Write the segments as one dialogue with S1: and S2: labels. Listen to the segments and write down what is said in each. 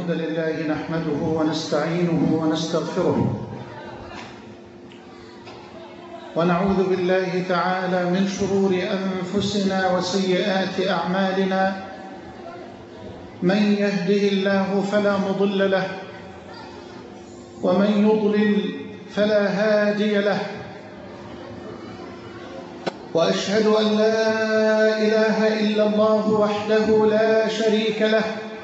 S1: الحمد لله نحمده ونستعينه ونستغفره ونعوذ بالله تعالى من شرور أنفسنا وسيئات أعمالنا. من يهده الله فلا مضل له ومن يضلل فلا هادي له، وأشهد أن لا إله إلا الله وحده لا شريك له،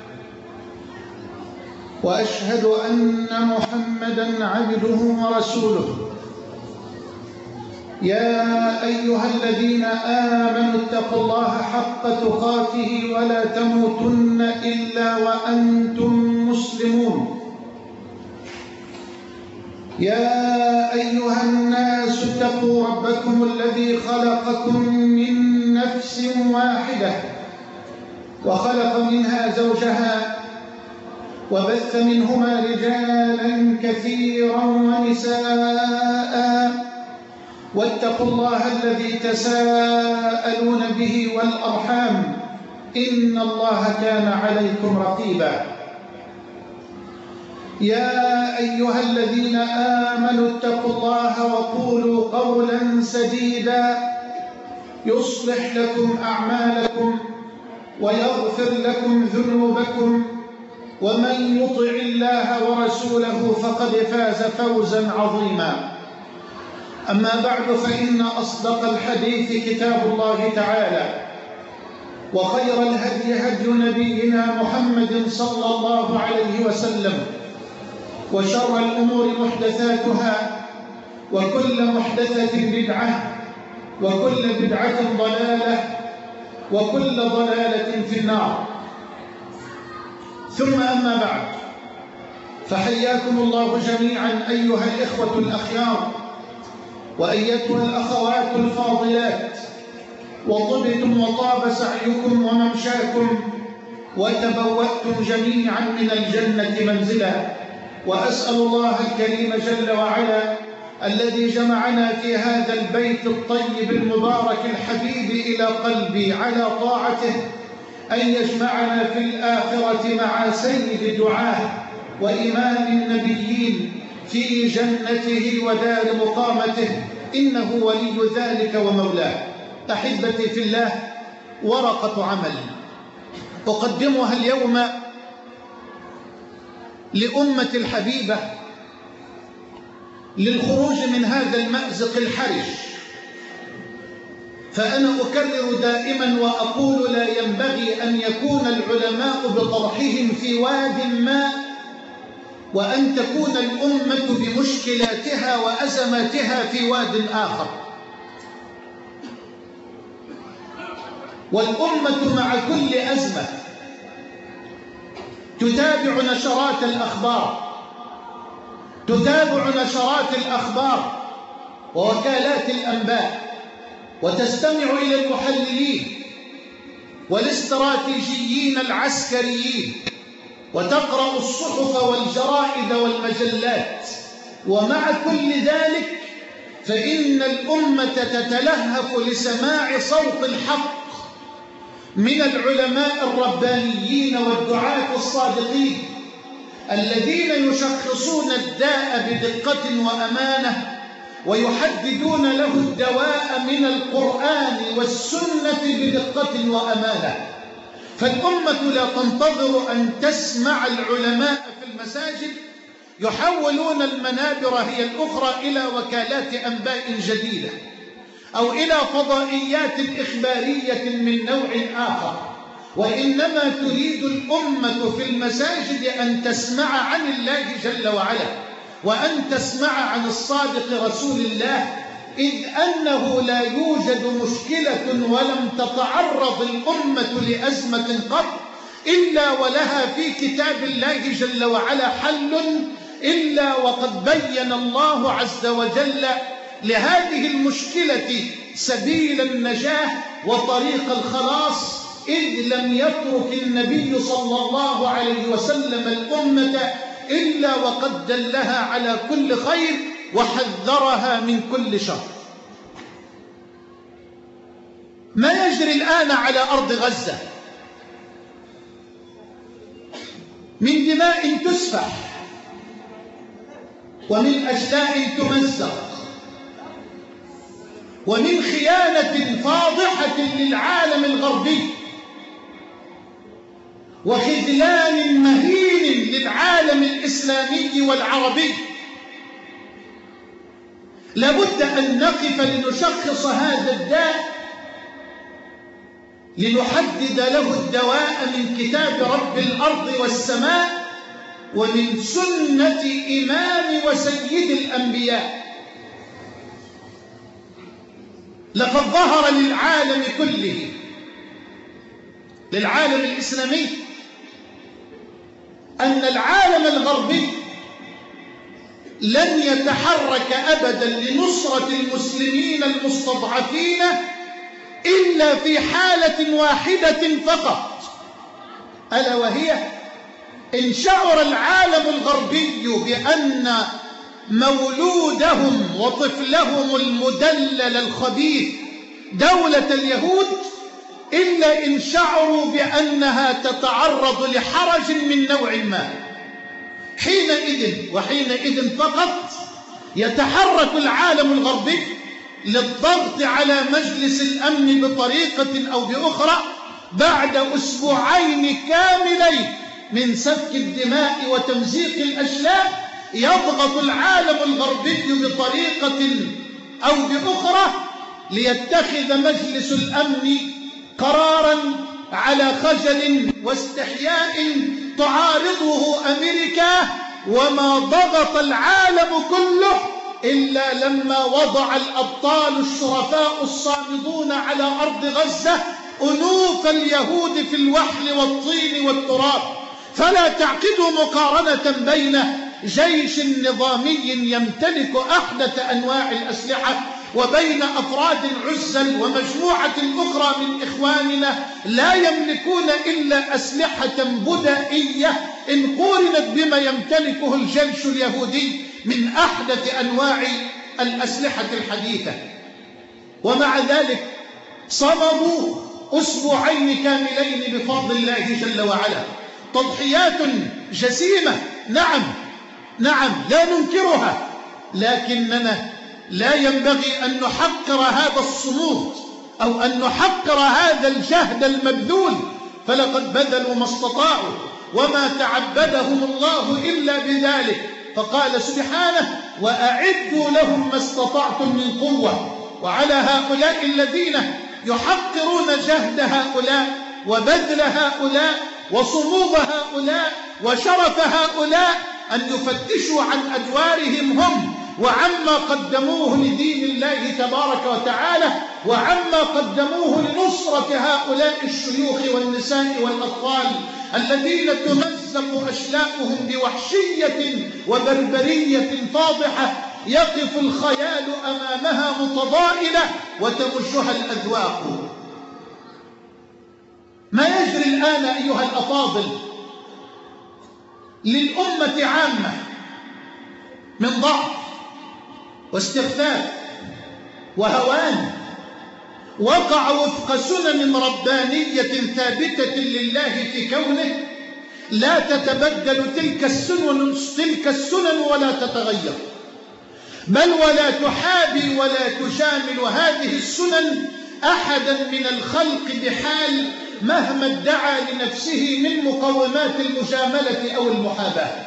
S1: وأشهد أن محمدًا عبده ورسوله. يا أيها الذين آمنوا اتقوا الله حق تقاته ولا تموتن إلا وأنتم مسلمون. يا أيها الناس اتقوا ربكم الذي خلقكم من نفس واحدة وخلق منها زوجها وبث منهما رجالا كثيرا ونساء، واتقوا الله الذي تساءلون به والأرحام إن الله كان عليكم رقيبا. يا أيها الذين آمنوا اتقوا الله وقولوا قولا سديدا يصلح لكم أعمالكم ويغفر لكم ذنوبكم، ومن يطع الله ورسوله فقد فاز فوزا عظيما. أما بعد، فإن أصدق الحديث كتاب الله تعالى، وخير الهدي هدي نبينا محمد صلى الله عليه وسلم، وشر الأمور محدثاتها، وكل محدثة بدعة، وكل بدعة ضلالة، وكل ضلالة في النار. ثم أما بعد، فحياكم الله جميعا أيها الإخوة الأخيار وأيتها الأخوات الفاضلات، وطبتم وطاب سعيكم وممشاكم، وتبوأتم جميعا من الجنة منزلا. وأسأل الله الكريم جل وعلا الذي جمعنا في هذا البيت الطيب المبارك الحبيب إلى قلبي على طاعته أن يجمعنا في الآخرة مع سيد دعاه وإمام النبيين في جنته ودار مقامته، إنه ولي ذلك ومولاه. أحبتي في الله، ورقة عمل أقدمها اليوم لأمة الحبيبة للخروج من هذا المأزق الحرج. فأنا أكرر دائما وأقول: لا ينبغي أن يكون العلماء بطرحهم في واد ما وأن تكون الأمة بمشكلاتها وأزماتها في واد آخر. والأمة مع كل أزمة تتابع نشرات الأخبار ووكالات الأنباء، وتستمع إلى المحللين والاستراتيجيين العسكريين، وتقرأ الصحف والجرائد والمجلات. ومع كل ذلك فإن الأمة تتلهف لسماع صوت الحق من العلماء الربانيين والدعاة الصادقين الذين يشخصون الداء بدقة وأمانة، ويحددون له الدواء من القرآن والسنة بدقة وأمانة. فالأمة لا تنتظر أن تسمع العلماء في المساجد يحولون المنابر هي الأخرى إلى وكالات أنباء جديدة أو إلى فضائيات إخبارية من نوع آخر، وإنما تريد الأمة في المساجد أن تسمع عن الله جل وعلا، وأن تسمع عن الصادق رسول الله، إذ أنه لا يوجد مشكلة ولم تتعرض الأمة لأزمة قط إلا ولها في كتاب الله جل وعلا حل، إلا وقد بين الله عز وجل لهذه المشكلة سبيل النجاة وطريق الخلاص، إذ لم يترك النبي صلى الله عليه وسلم الأمة إلا وقد دلها على كل خير وحذرها من كل شر. ما يجري الآن على أرض غزة من دماء تسفح، ومن أجلاء تمزق، ومن خيانة فاضحة للعالم الغربي، وخذلان مهين للعالم الإسلامي والعربي. لابد أن نقف لنشخص هذا الداء، لنحدد له الدواء من كتاب رب الأرض والسماء ومن سنة إمام وسيد الأنبياء. لقد ظهر للعالم كله، للعالم الإسلامي، أن العالم الغربي لن يتحرك أبدا لنصرة المسلمين المستضعفين إلا في حالة واحدة فقط، ألا وهي إن شعر العالم الغربي بأن مولودهم وطفلهم المدلل الخبيث دولة اليهود، إلا إن شعروا بأنها تتعرض لحرج من نوع ما. حينئذ وحينئذ فقط يتحرك العالم الغربي للضغط على مجلس الأمن بطريقة أو بأخرى بعد أسبوعين كاملين من سفك الدماء وتمزيق الأشلاء. يضغط العالم الغربي بطريقة أو بأخرى ليتخذ مجلس الأمن قراراً على خجل واستحياء تعارضه أمريكا، وما ضغط العالم كله إلا لما وضع الأبطال الشرفاء الصامدون على أرض غزة أنوف اليهود في الوحل والطين والتراب. فلا تعقدوا مقارنة بين جيش نظامي يمتلك أحدث أنواع الأسلحة وبين أفراد عزل ومجموعة أخرى من إخواننا لا يملكون إلا أسلحة بدائية إن قورنت بما يمتلكه الجيش اليهودي من أحدث أنواع الأسلحة الحديثة. ومع ذلك صمدوا أسبوعين كاملين بفضل الله جل وعلا. تضحيات جسيمة، نعم لا ننكرها، لكننا لا ينبغي أن نحقر هذا الصمود أو أن نحقر هذا الجهد المبذول، فلقد بذلوا ما استطاعوا وما تعبدهم الله إلا بذلك. فقال سبحانه: وأعدوا لهم ما استطعتم من قوة. وعلى هؤلاء الذين يحقرون جهد هؤلاء وبذل هؤلاء وصمود هؤلاء وشرف هؤلاء أن يفتشوا عن أدوارهم هم وعما قدموه لدين الله تبارك وتعالى، وعما قدموه لنصرة هؤلاء الشيوخ والنساء والأطفال الذين تمزق أشلاؤهم بوحشية وبربرية فاضحة يقف الخيال أمامها متضائلة وتمجها الأذواق. ما يجري الآن أيها الأفاضل للأمة عامة من ضعف واستخفاف وهوان وقع وفق سنن ربانية ثابتة لله في كونه لا تتبدل تلك السنن ولا تتغير، بل ولا تحابي ولا تشامل هذه السنن أحدا من الخلق بحال مهما ادعى لنفسه من مقومات المجاملة أو المحاباة.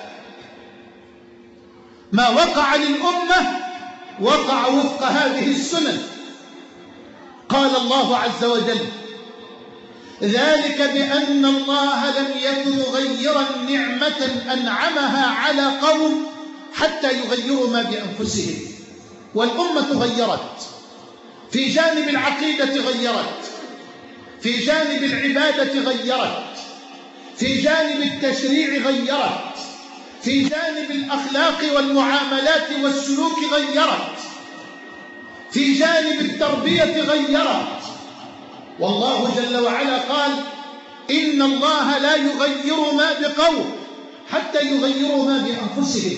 S1: ما وقع للأمة وقع وفق هذه السنن. قال الله عز وجل: ذلك بأن الله لم يكن مغيرا نعمة أنعمها على قوم حتى يغيروا ما بأنفسهم. والأمة غيرت في جانب العقيدة، غيرت في جانب العبادة، غيرت في جانب التشريع، غيرت في جانب الأخلاق والمعاملات والسلوك، غيرت في جانب التربية، غيرت. والله جل وعلا قال: إن الله لا يغير ما بقوم حتى يغيروا ما بأنفسهم.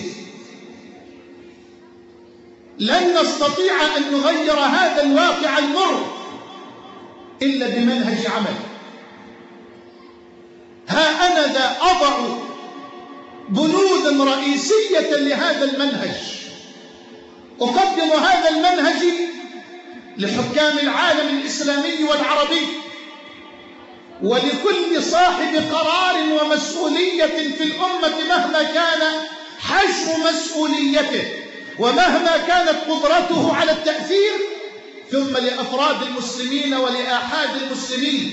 S1: لن نستطيع أن نغير هذا الواقع المر إلا بمنهج عمل. ها أنا ذا أضع بنودا رئيسية لهذا المنهج. أقدم هذا المنهج لحكام العالم الإسلامي والعربي، ولكل صاحب قرار ومسؤولية في الأمة مهما كان حجم مسؤوليته ومهما كانت قدرته على التأثير، ثم لأفراد المسلمين ولآحاد المسلمين،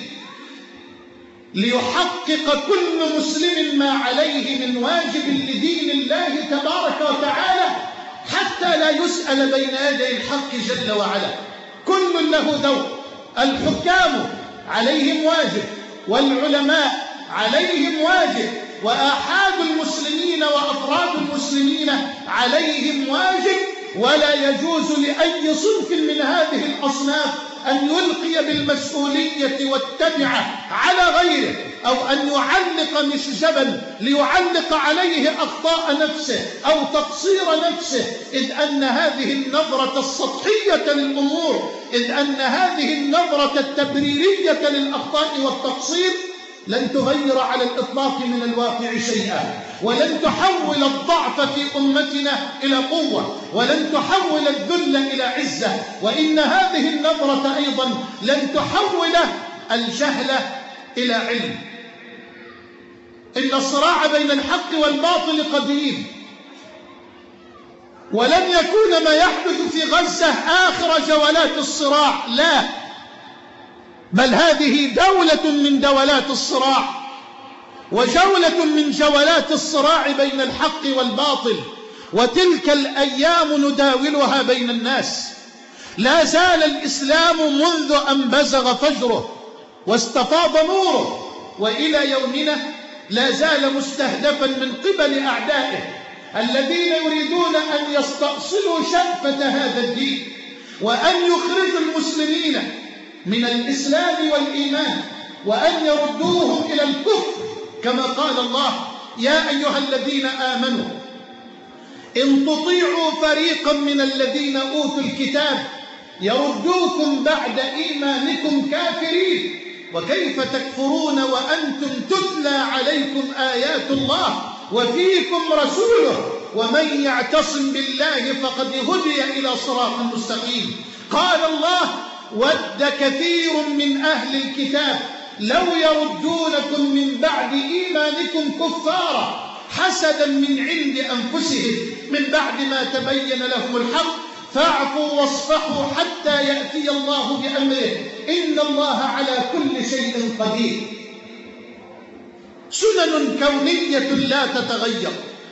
S1: ليحقق كل مسلم ما عليه من واجب لدين الله تبارك وتعالى، حتى لا يسأل بين يدي الحق جل وعلا. كل له دور، الحكام عليهم واجب، والعلماء عليهم واجب، وآحاد المسلمين وأفراد المسلمين عليهم واجب. ولا يجوز لأي صنف من هذه الأصناف أن يلقي بالمسؤولية والتبعة على غيره، أو أن يعلق مشجبا ليعلق عليه أخطاء نفسه أو تقصير نفسه، إذ أن هذه النظرة السطحية للأمور، إذ أن هذه النظرة التبريرية للأخطاء والتقصير لن تغير على الإطلاق من الواقع شيئا، ولن تحول الضعف في أمتنا إلى قوة، ولن تحول الذل إلى عزة، وإن هذه النظرة أيضا لن تحول الجهل إلى علم. إن الصراع بين الحق والباطل قديم، ولن يكون ما يحدث في غزة آخر جولات الصراع، لا، بل هذه دولة من دولات الصراع، وجولة من جولات الصراع بين الحق والباطل، وتلك الأيام نداولها بين الناس. لا زال الإسلام منذ أن بزغ فجره واستفاض نوره وإلى يومنا لا زال مستهدفا من قبل أعدائه الذين يريدون أن يستأصلوا شأفة هذا الدين، وأن يخرجوا المسلمين من الإسلام والإيمان، وأن يردوهم إلى الكفر، كما قال الله: يا أيها الذين آمنوا إن تطيعوا فريقا من الذين أوتوا الكتاب يردوكم بعد إيمانكم كافرين، وكيف تكفرون وأنتم تتلى عليكم آيات الله وفيكم رسوله ومن يعتصم بالله فقد هدي إلى صراط مستقيم. قال الله: ود كثير من أهل الكتاب لو يردونكم من بعد إيمانكم كفارا حسدا من عند أنفسهم من بعد ما تبين لهم الحق فاعفوا واصفحوا حتى يأتي الله بأمره إن الله على كل شيء قدير. سنن كونية لا تتغير،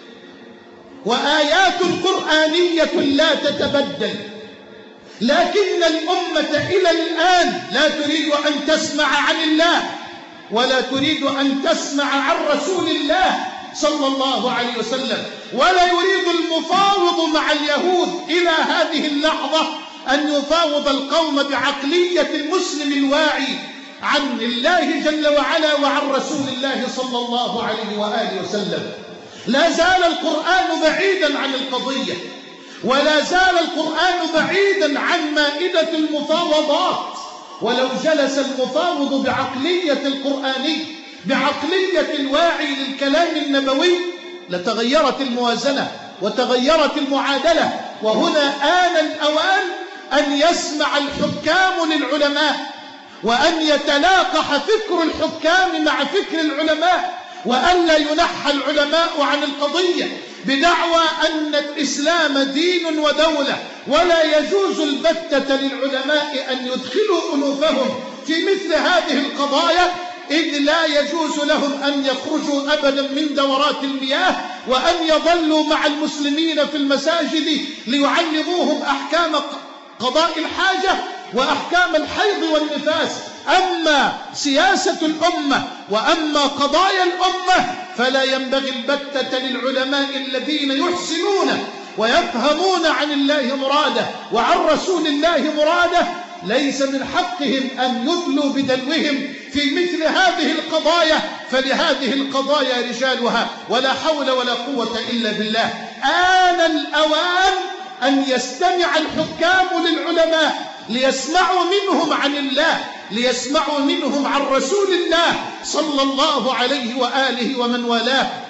S1: وآيات قرآنية لا تتبدل، لكن الأمة إلى الآن لا تريد أن تسمع عن الله، ولا تريد أن تسمع عن رسول الله صلى الله عليه وسلم، ولا يريد المفاوض مع اليهود إلى هذه اللحظة أن يفاوض القوم بعقلية المسلم الواعي عن الله جل وعلا وعن رسول الله صلى الله عليه وآله وسلم. لا زال القرآن بعيدا عن القضية، ولا زال القرآن بعيدا عن مائدة المفاوضات. ولو جلس المفاوض بعقلية القرآني، بعقلية الواعي للكلام النبوي، لتغيرت الموازنة وتغيرت المعادلة. وهنا آن الأوان أن يسمع الحكام للعلماء، وأن يتلاقح فكر الحكام مع فكر العلماء، وأن لا ينحى العلماء عن القضية بدعوى أن الإسلام دين ودولة، ولا يجوز البتة للعلماء أن يدخلوا أنوفهم في مثل هذه القضايا، إذ لا يجوز لهم أن يخرجوا أبدا من دورات المياه، وأن يظلوا مع المسلمين في المساجد ليعلموهم أحكام قضاء الحاجة وأحكام الحيض والنفاس. أما سياسة الأمة وأما قضايا الأمة فلا ينبغي البتة للعلماء الذين يحسنون ويفهمون عن الله مراده وعن رسول الله مراده. ليس من حقهم أن يدلوا بدلوهم في مثل هذه القضايا، فلهذه القضايا رجالها، ولا حول ولا قوة إلا بالله. آن الأوان أن يستمع الحكام للعلماء ليسمعوا منهم عن الله، ليسمعوا منهم عن رسول الله صلى الله عليه وآله ومن والاه.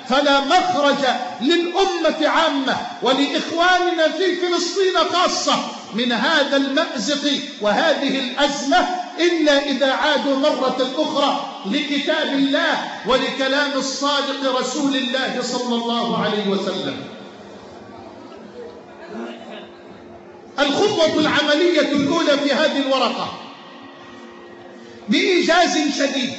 S1: فلا مخرج للأمة عامة ولإخواننا في فلسطين خاصة من هذا المأزق وهذه الأزمة إلا إذا عادوا مرة أخرى لكتاب الله ولكلام الصادق رسول الله صلى الله عليه وسلم. الخطوة العملية الأولى في هذه الورقة بإيجاز شديد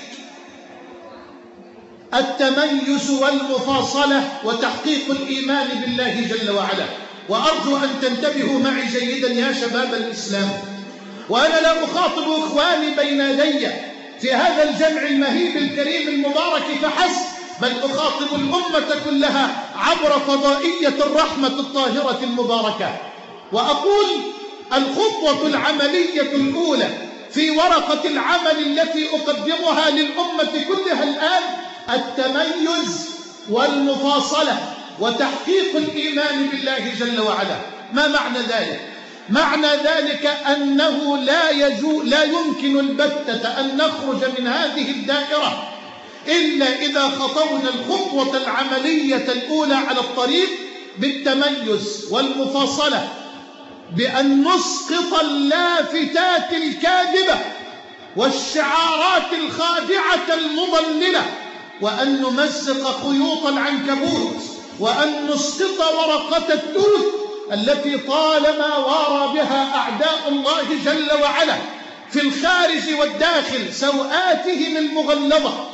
S1: التميز والمفاصلة وتحقيق الإيمان بالله جل وعلا. وأرجو أن تنتبهوا معي جيدا يا شباب الإسلام، وأنا لا أخاطب إخواني بين يدي في هذا الجمع المهيب الكريم المبارك فحسب، بل أخاطب الأمة كلها عبر فضائية الرحمة الطاهرة المباركة، وأقول الخطوة العملية الأولى في ورقة العمل التي أقدمها للأمة كلها الآن التميز والمفاصلة وتحقيق الإيمان بالله جل وعلا. ما معنى ذلك؟ معنى ذلك أنه لا يمكن البتة أن نخرج من هذه الدائرة إلا إذا خطونا الخطوة العملية الأولى على الطريق بالتميز والمفاصلة، بأن نسقط اللافتات الكاذبة والشعارات الخادعة المضللة، وأن نمزق خيوط العنكبوت، وأن نسقط ورقة التوت التي طالما وارى بها أعداء الله جل وعلا في الخارج والداخل سوآتهم المغلظة.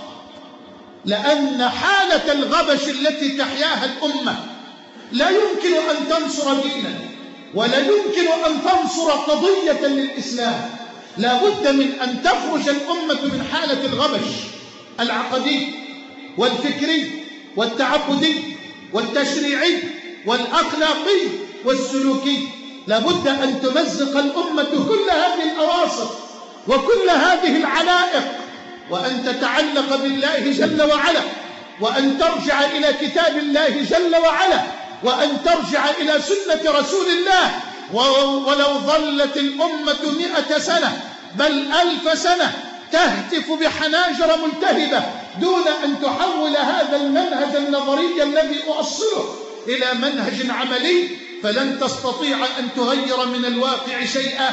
S1: لأن حالة الغبش التي تحياها الأمة لا يمكن أن تنصر دينا، ولا يمكن أن تنصر قضية للإسلام. لا بد من أن تخرج الأمة من حالة الغبش العقدي والفكري والتعبدي والتشريعي والأخلاقي والسلوكي. لا بد أن تمزق الأمة كل هذه الأواصر وكل هذه العلائق، وأن تتعلق بالله جل وعلا، وأن ترجع إلى كتاب الله جل وعلا، وأن ترجع إلى سنة رسول الله. ولو ظلت الأمة 100 سنة بل 1000 سنة تهتف بحناجر ملتهبة دون أن تحول هذا المنهج النظري الذي أؤصله إلى منهج عملي، فلن تستطيع أن تغير من الواقع شيئا،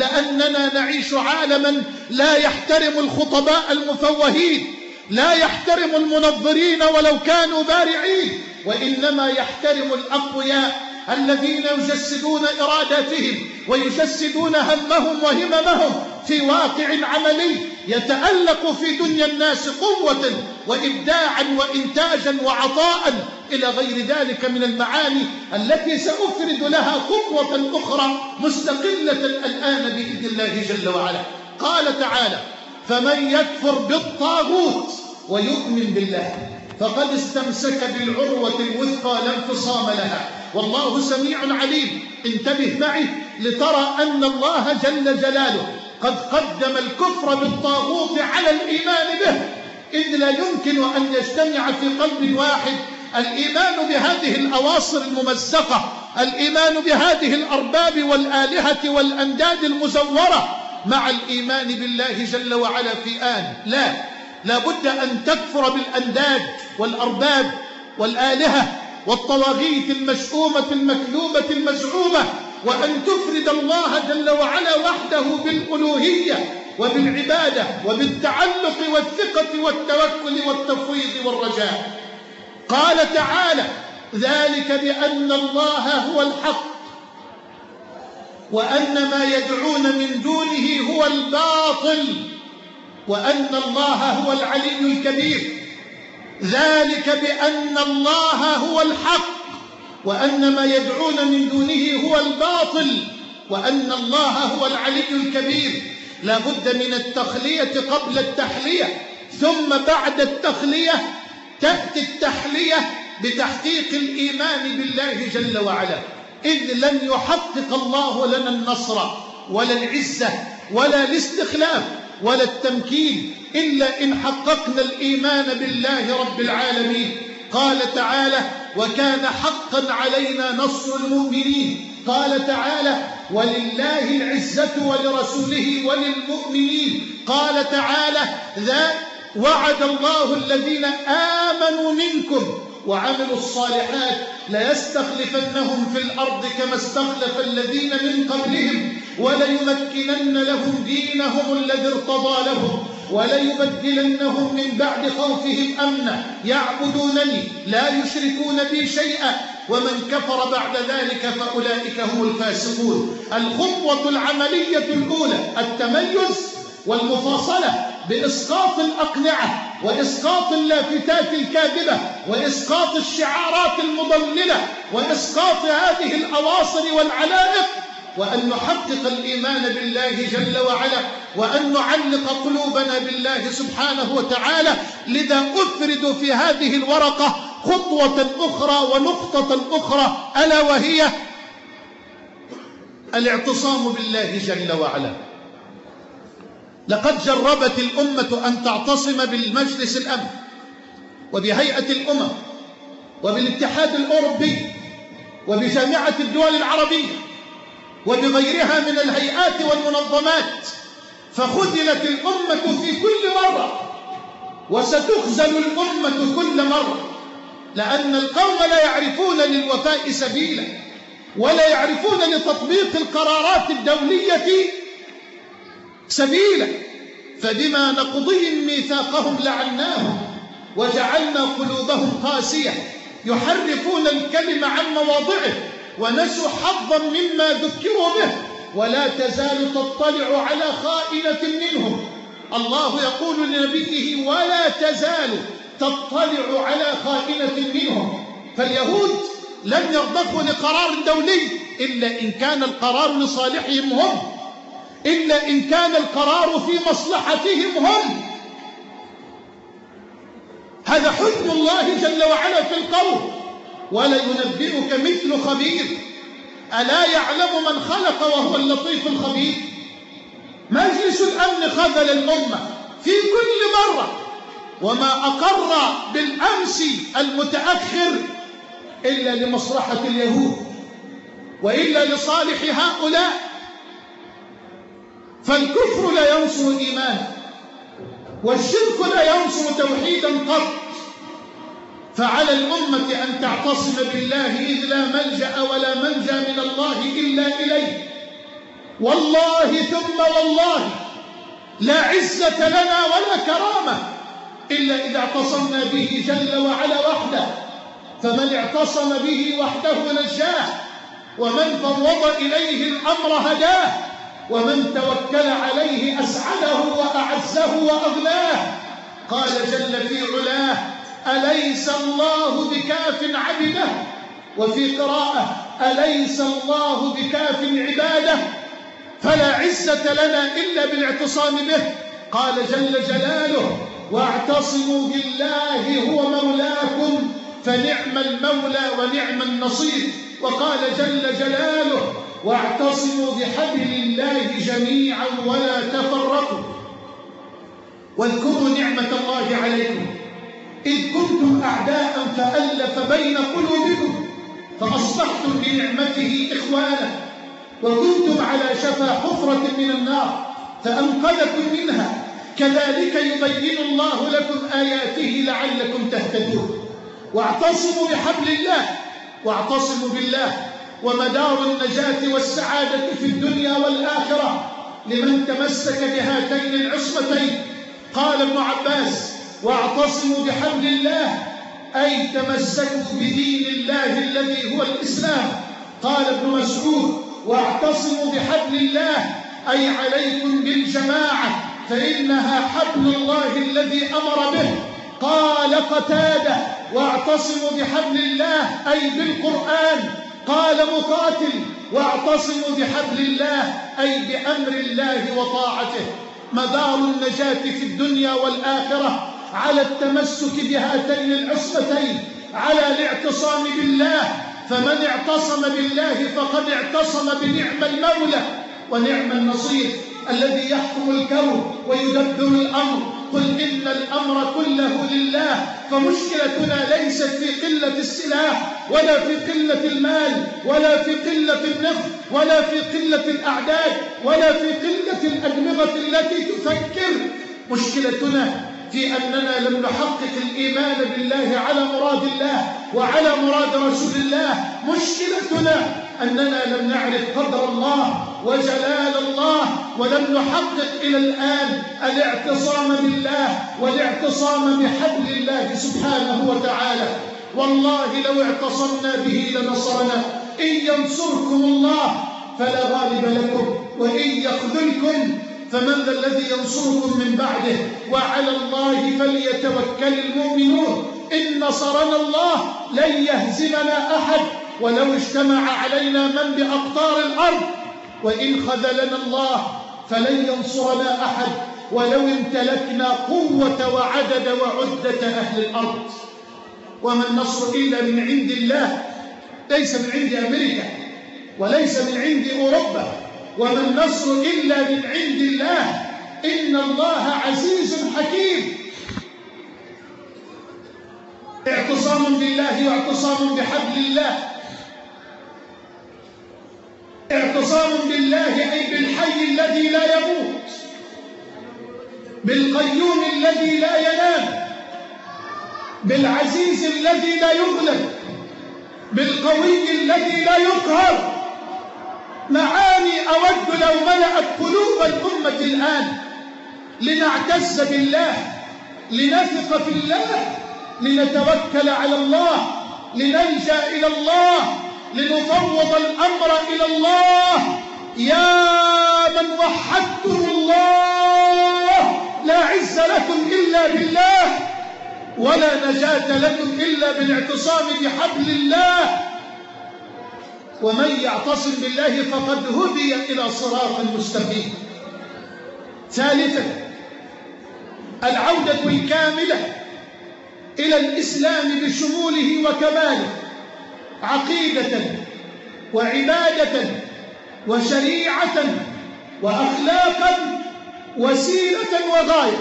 S1: لأننا نعيش عالما لا يحترم الخطباء المفوهين، لا يحترم المنظرين ولو كانوا بارعين، وإنما يحترم الأقوياء الذين يجسدون إراداتهم ويجسدون همهم وهممهم في واقع عملي يتألق في دنيا الناس قوة وإبداعا وإنتاجا وعطاء إلى غير ذلك من المعاني التي سأفرد لها خطوة أخرى مستقلة الآن بإذن الله جل وعلا. قال تعالى: فمن يكفر بالطاغوت ويؤمن بالله فقد استمسك بالعروة الوثقى لا انفصام لها والله سميع عليم. انتبه معي لترى أن الله جل جلاله قد قدم الكفر بالطاغوت على الإيمان به، إذ لا يمكن أن يجتمع في قلب واحد الإيمان بهذه الأواصر الممزقة، الإيمان بهذه الأرباب والآلهة والأنداد المزورة مع الإيمان بالله جل وعلا في آن. لا بد أن تكفر بالأنداد والأرباب والآلهة والطواغيت المشؤومة المكذوبة المزعومة، وأن تفرد الله جل وعلا وحده بالألوهية وبالعبادة وبالتعلق والثقة والتوكل والتفويض والرجاء. قال تعالى: ذلك بأن الله هو الحق وأن ما يدعون من دونه هو الباطل وأن الله هو العلي الكبير. ذلك بأن الله هو الحق وأن ما يدعون من دونه هو الباطل وأن الله هو العلي الكبير. لا بد من التخلية قبل التحلية، ثم بعد التخلية تأتي التحلية بتحقيق الإيمان بالله جل وعلا، إذ لن يحقق الله لنا النصر ولا العزة ولا الاستخلاف ولا التمكين إلا إن حققنا الإيمان بالله رب العالمين. قال تعالى: وكان حقا علينا نصر المؤمنين. قال تعالى: ولله العزة ولرسوله وللمؤمنين. قال تعالى: وعد الله الذين آمنوا منكم وعملوا الصالحات ليستخلفنهم في الأرض كما استخلف الذين من قبلهم وليمكنن لهم دينهم الذي ارتضى لهم وليبدلنهم من بعد خوفهم أمنا يعبدونني لا يشركون بي شيئا ومن كفر بعد ذلك فأولئك هم الفاسقون. الخطوة العملية الأولى التميز والمفاصلة بإسقاط الأقنعة وإسقاط اللافتات الكاذبة وإسقاط الشعارات المضللة وإسقاط هذه الأواصر والعلائق، وأن نحقق الإيمان بالله جل وعلا وأن نعلق قلوبنا بالله سبحانه وتعالى. لذا أفرد في هذه الورقة خطوة أخرى ونقطة أخرى ألا وهي الاعتصام بالله جل وعلا. لقد جربت الأمة أن تعتصم بالمجلس الأمن وبهيئة الأمم وبالاتحاد الأوروبي وبجامعة الدول العربية وبغيرها من الهيئات والمنظمات، فخذلت الأمة في كل مرة وستخذل الأمة كل مرة، لأن القوم لا يعرفون للوفاء سبيلا ولا يعرفون لتطبيق القرارات الدولية سبيلا، فبما نقضهم ميثاقهم لعناهم وجعلنا قلوبهم قاسية يحرفون الكلم عن مواضعه ونسوا حظا مما ذكروا به ولا تزال تطلع على خائنة منهم. الله يقول لنبيه ولا تزال تطلع على خائنة منهم. فاليهود لم يرضخوا لقرار دولي إلا إن كان القرار لصالحهم هم، إلا إن كان القرار في مصلحتهم هم. هذا حكم الله جل وعلا في القول. ولا ينبئك مثل خبير ألا يعلم من خلق وهو اللطيف الخبير. مجلس الأمن خذل الأمة في كل مرة وما أقر بالأمس المتأخر إلا لمصلحة اليهود وإلا لصالح هؤلاء. فالكفر لا ينصر إيمانا والشرك لا ينصر توحيدا قط. فعلى الأمة أن تعتصم بالله إذ لا ملجأ ولا منجا من الله إلا إليه. والله ثم والله لا عزة لنا ولا كرامة إلا إذا اعتصمنا به جل وعلا وحده، فمن اعتصم به وحده نجاه ومن فوض إليه الأمر هداه ومن توكل عليه أسعده وأعزه وأغناه. قال جل في علاه أليس الله بكاف عبده، وفي قراءة أليس الله بكاف عباده. فلا عزة لنا إلا بالاعتصام به. قال جل جلاله واعتصموا بالله هو مولاكم فنعم المولى ونعم النصير. وقال جل جلاله واعتصموا بحبل الله جميعا ولا تفرقوا. واذكروا نعمة الله عليكم إذ كنتم أعداء فألف بين قلوبكم فأصبحتم بنعمته إخوانا وكنتم على شفا حفرة من النار فأنقذكم منها كذلك يبين الله لكم آياته لعلكم تهتدون. واعتصموا بحبل الله واعتصموا بالله ومدار النجاة والسعادة في الدنيا والآخرة لمن تمسك بهاتين العصمتين. قال ابن عباس واعتصموا بحبل الله أي تمسكوا بدين الله الذي هو الإسلام. قال ابن مسعود واعتصموا بحبل الله أي عليكم بالجماعة فإنها حبل الله الذي أمر به. قال قتادة واعتصموا بحبل الله أي بالقرآن. قال مقاتل واعتصموا بحبل الله أي بأمر الله وطاعته. مدار النجاة في الدنيا والآخرة على التمسك بهاتين العصمتين، على الاعتصام بالله. فمن اعتصم بالله فقد اعتصم بنعم المولى ونعم النصير الذي يحكم الكون ويدبر الأمر. قل إن الأمر كله لله. فمشكلتنا ليست في قلة السلاح ولا في قلة المال ولا في قلة النفط ولا في قلة الأعداد ولا في قلة الأدمغة التي تفكر. مشكلتنا في أننا لم نحقق الإيمان بالله على مراد الله وعلى مراد رسول الله. مشكلتنا أننا لم نعرف قدر الله وجلال الله، ولم نحقق إلى الآن الاعتصام بالله والاعتصام بحبل الله سبحانه وتعالى. والله لو اعتصمنا به لنصرنا. إن ينصركم الله فلا غالب لكم، وإن يخذلكم فمن ذا الذي ينصركم من بعده، وعلى الله فليتوكل المؤمنون. إن نصرنا الله لن يهزمنا أحد ولو اجتمع علينا من بأقطار الأرض، وإن خذلنا الله فلن ينصرنا أحد ولو امتلكنا قوة وعدد وعدة أهل الأرض. وما النصر إلا من عند الله، ليس من عند أمريكا وليس من عند أوروبا. وما النصر إلا من عند الله. إن الله عزيز حكيم. اعتصام بالله واعتصام بحبل الله. اعتصام بالله أي بالحي الذي لا يموت، بالقيوم الذي لا ينام، بالعزيز الذي لا يغلب، بالقوي الذي لا يقهر. معاني أود لو ملأت قلوب الأمة الآن، لنعتز بالله، لنثق في الله، لنتوكل على الله، لنلجأ إلى الله، لنفوض الأمر إلى الله. يا من وحدتم الله، لا عز لكم إلا بالله، ولا نجاة لكم إلا بالاعتصام بحبل الله. ومن يعتصم بالله فقد هدي إلى صراط مستقيم. ثالثا، العودة الكاملة إلى الإسلام بشموله وكماله، عقيدة وعبادة وشريعة وأخلاقا وسيلة وغاية.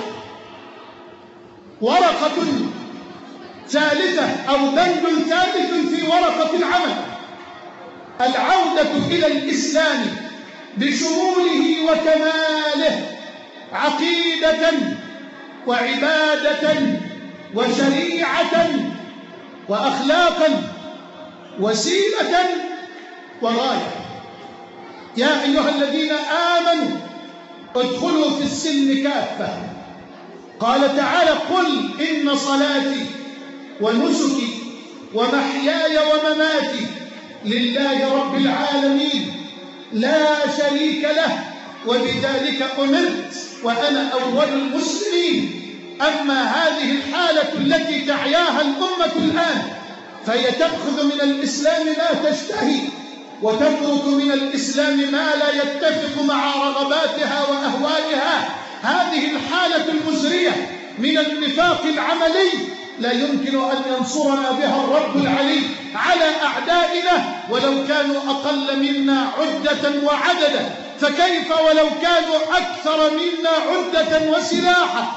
S1: ورقة ثالثة أو بند ثالث في ورقة العمل، العودة إلى الإسلام بشموله وكماله، عقيدة وعبادة وشريعة وأخلاقا وسيلة وغاية. يا أيها الذين آمنوا ادخلوا في السلم كافة. قال تعالى: قل إن صلاتي ونسكي ومحياي ومماتي لله رب العالمين لا شريك له وبذلك أمرت وأنا أول المسلمين. أما هذه الحالة التي تعياها الأمة الآن، فهي تأخذ من الإسلام ما تشتهي وتترك من الإسلام ما لا يتفق مع رغباتها وأهوائها. هذه الحالة المزرية من النفاق العملي لا يمكن أن ينصرنا بها الرب العلي على أعدائنا ولو كانوا أقل منا عدة وعددا، فكيف ولو كانوا أكثر منا عدة وسلاحا.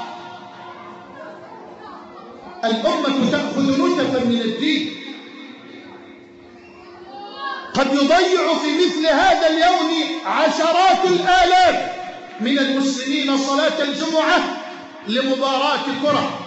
S1: الأمة تأخذ نتفا من الدين. قد يضيع في مثل هذا اليوم عشرات الآلاف من المسلمين صلاة الجمعة لمباراة كرة.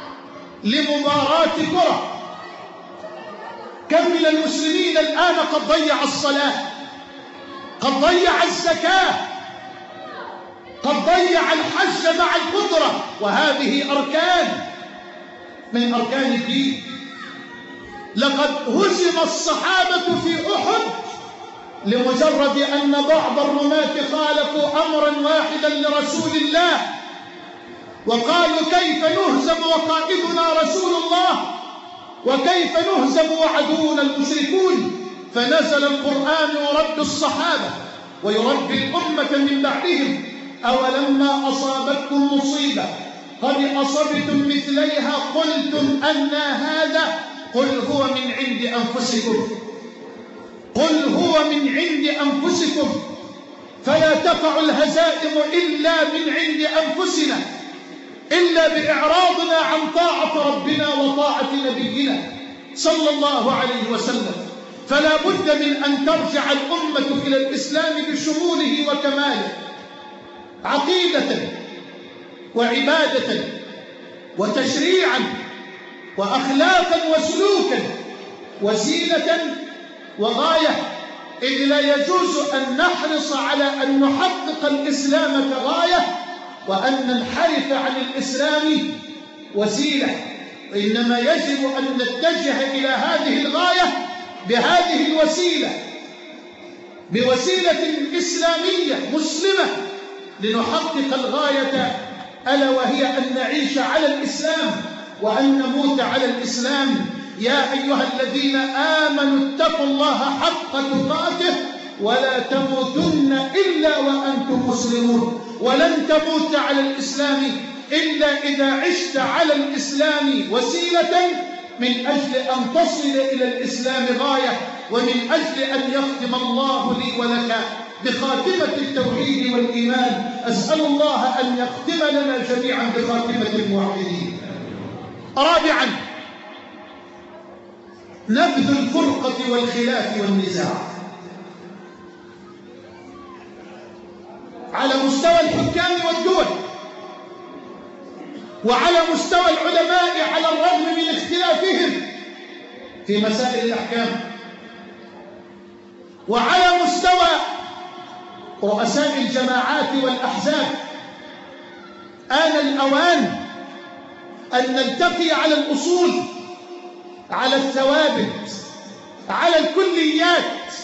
S1: كم من المسلمين الآن قد ضيع الصلاة، قد ضيع الزكاة، قد ضيع الحج مع القدرة، وهذه أركان من أركان الدين. لقد هزم الصحابة في أحد لمجرد أن بعض الرماة خالفوا أمرا واحدا لرسول الله، وقالوا: كيف نهزم وقائدنا رسول الله، وكيف نهزم وعدونا المشركون؟ فنزل القرآن يربي الصحابة ويربي الأمة من بعدهم: أولما أصابتكم مصيبة قد أصبتم مثليها قلتم أنى هذا قل هو من عند أنفسكم، قل هو من عند أنفسكم، فلا تقع الهزائم إلا من عند أنفسنا، إلا بإعراضنا عن طاعة ربنا وطاعة نبينا صلى الله عليه وسلم. فلا بد من أن ترجع الأمة إلى الإسلام بشموله وكماله، عقيدة وعبادة وتشريعا وأخلاقا وسلوكا، وسيلة وغاية، إذ لا يجوز أن نحرص على أن نحقق الإسلام كغاية وأن ننحرف عن الإسلام وسيلة، وإنما يجب أن نتجه إلى هذه الغاية بهذه الوسيلة، بوسيلة إسلامية مسلمة لنحقق الغاية، ألا وهي أن نعيش على الإسلام وأن نموت على الإسلام. يا أيها الذين آمنوا اتقوا الله حق تقاته ولا تموتن إلا وأنتم مسلمون، ولن تموت على الإسلام إلا إذا عشت على الإسلام وسيلة من أجل أن تصل إلى الإسلام غاية، ومن أجل أن يختم الله لي ولك بخاتمة التوحيد والإيمان. أسأل الله أن يختم لنا جميعا بخاتمة الموحدين. رابعا، نبذ الفرقة والخلاف والنزاع على مستوى الحكام والدول، وعلى مستوى العلماء على الرغم من اختلافهم في مسائل الأحكام، وعلى مستوى رؤساء الجماعات والأحزاب. آن الأوان أن نلتقي على الأصول، على الثوابت، على الكليات،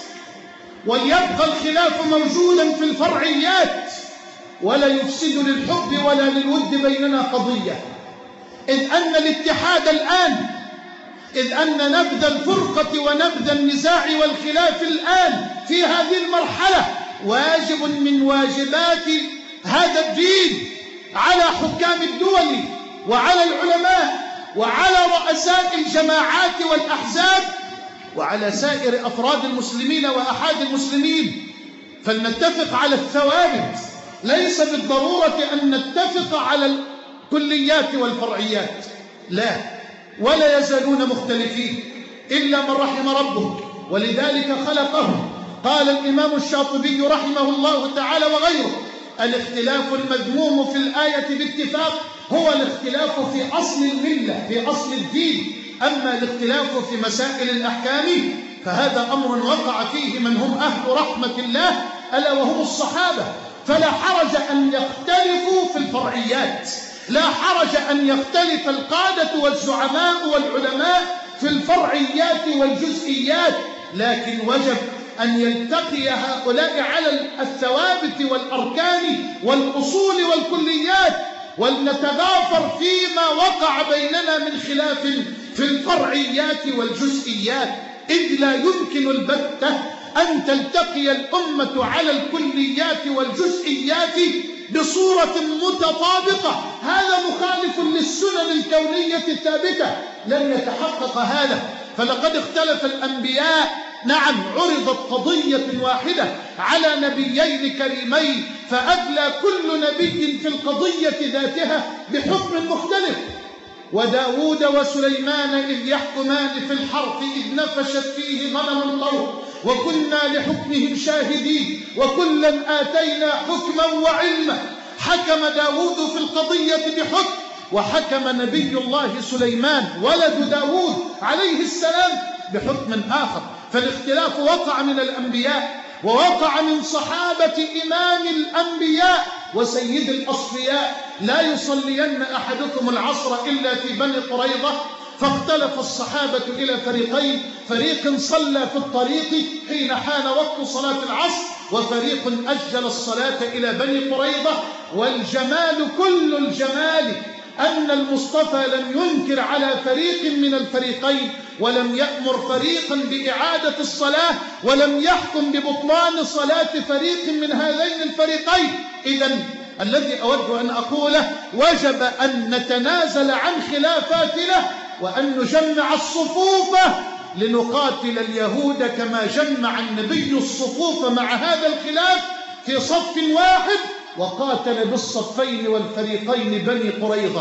S1: وليبقى الخلاف موجودا في الفرعيات، ولا يفسد للحب ولا للود بيننا قضية، إذ أن الاتحاد الآن، إذ أن نبذ الفرقة ونبذ النزاع والخلاف الآن في هذه المرحلة واجب من واجبات هذا الدين على حكام الدول وعلى العلماء وعلى رؤساء الجماعات والأحزاب وعلى سائر أفراد المسلمين وأحاد المسلمين. فلنتفق على الثوابت، ليس بالضرورة أن نتفق على الكليات والفرعيات، لا، ولا يزالون مختلفين إلا من رحم ربك، ولذلك خلقهم. قال الإمام الشاطبي رحمه الله تعالى وغيره: الاختلاف المذموم في الآية باتفاق هو الاختلاف في أصل الملة، في أصل الدين. أما الاختلاف في مسائل الأحكام فهذا أمر وقع فيه من هم أهل رحمة الله ألا وهم الصحابة، فلا حرج أن يختلفوا في الفرعيات، لا حرج أن يختلف القادة والزعماء والعلماء في الفرعيات والجزئيات، لكن وجب أن يلتقي هؤلاء على الثوابت والأركان والأصول والكليات، ولنتغافر فيما وقع بيننا من خلاف في الفرعيات والجزئيات، إذ لا يمكن البتة أن تلتقي الأمة على الكليات والجزئيات بصورة متطابقة. هذا مخالف للسنن الكونية الثابتة، لن يتحقق هذا. فلقد اختلف الأنبياء، نعم، عرضت قضية واحدة على نبيين كريمين فأدلى كل نبي في القضية ذاتها بحكم مختلف. وداود وسليمان إذ يحكمان في الحرث إذ نفشت فيه غنم القوم وكنا لحكمهم شاهدين وكلا آتينا حكما وعلما. حكم داود في القضية بحكم، وحكم نبي الله سليمان ولد داود عليه السلام بحكم آخر. فالاختلاف وقع من الأنبياء ووقع من صحابة إمام الأنبياء وسيد الأصفياء. لا يصلين أحدكم العصر إلا في بني قريظة، فاختلف الصحابة إلى فريقين: فريق صلى في الطريق حين حان وقت صلاة العصر، وفريق أجل الصلاة إلى بني قريظة. والجمال كل الجمال أن المصطفى لم ينكر على فريق من الفريقين، ولم يأمر فريقا بإعادة الصلاة، ولم يحكم ببطلان صلاة فريق من هذين الفريقين. إذن الذي أود أن أقوله: وجب أن نتنازل عن خلافاتنا وأن نجمع الصفوف لنقاتل اليهود كما جمع النبي الصفوف مع هذا الخلاف في صف واحد، وقاتل بالصفين والفريقين بني قريظة.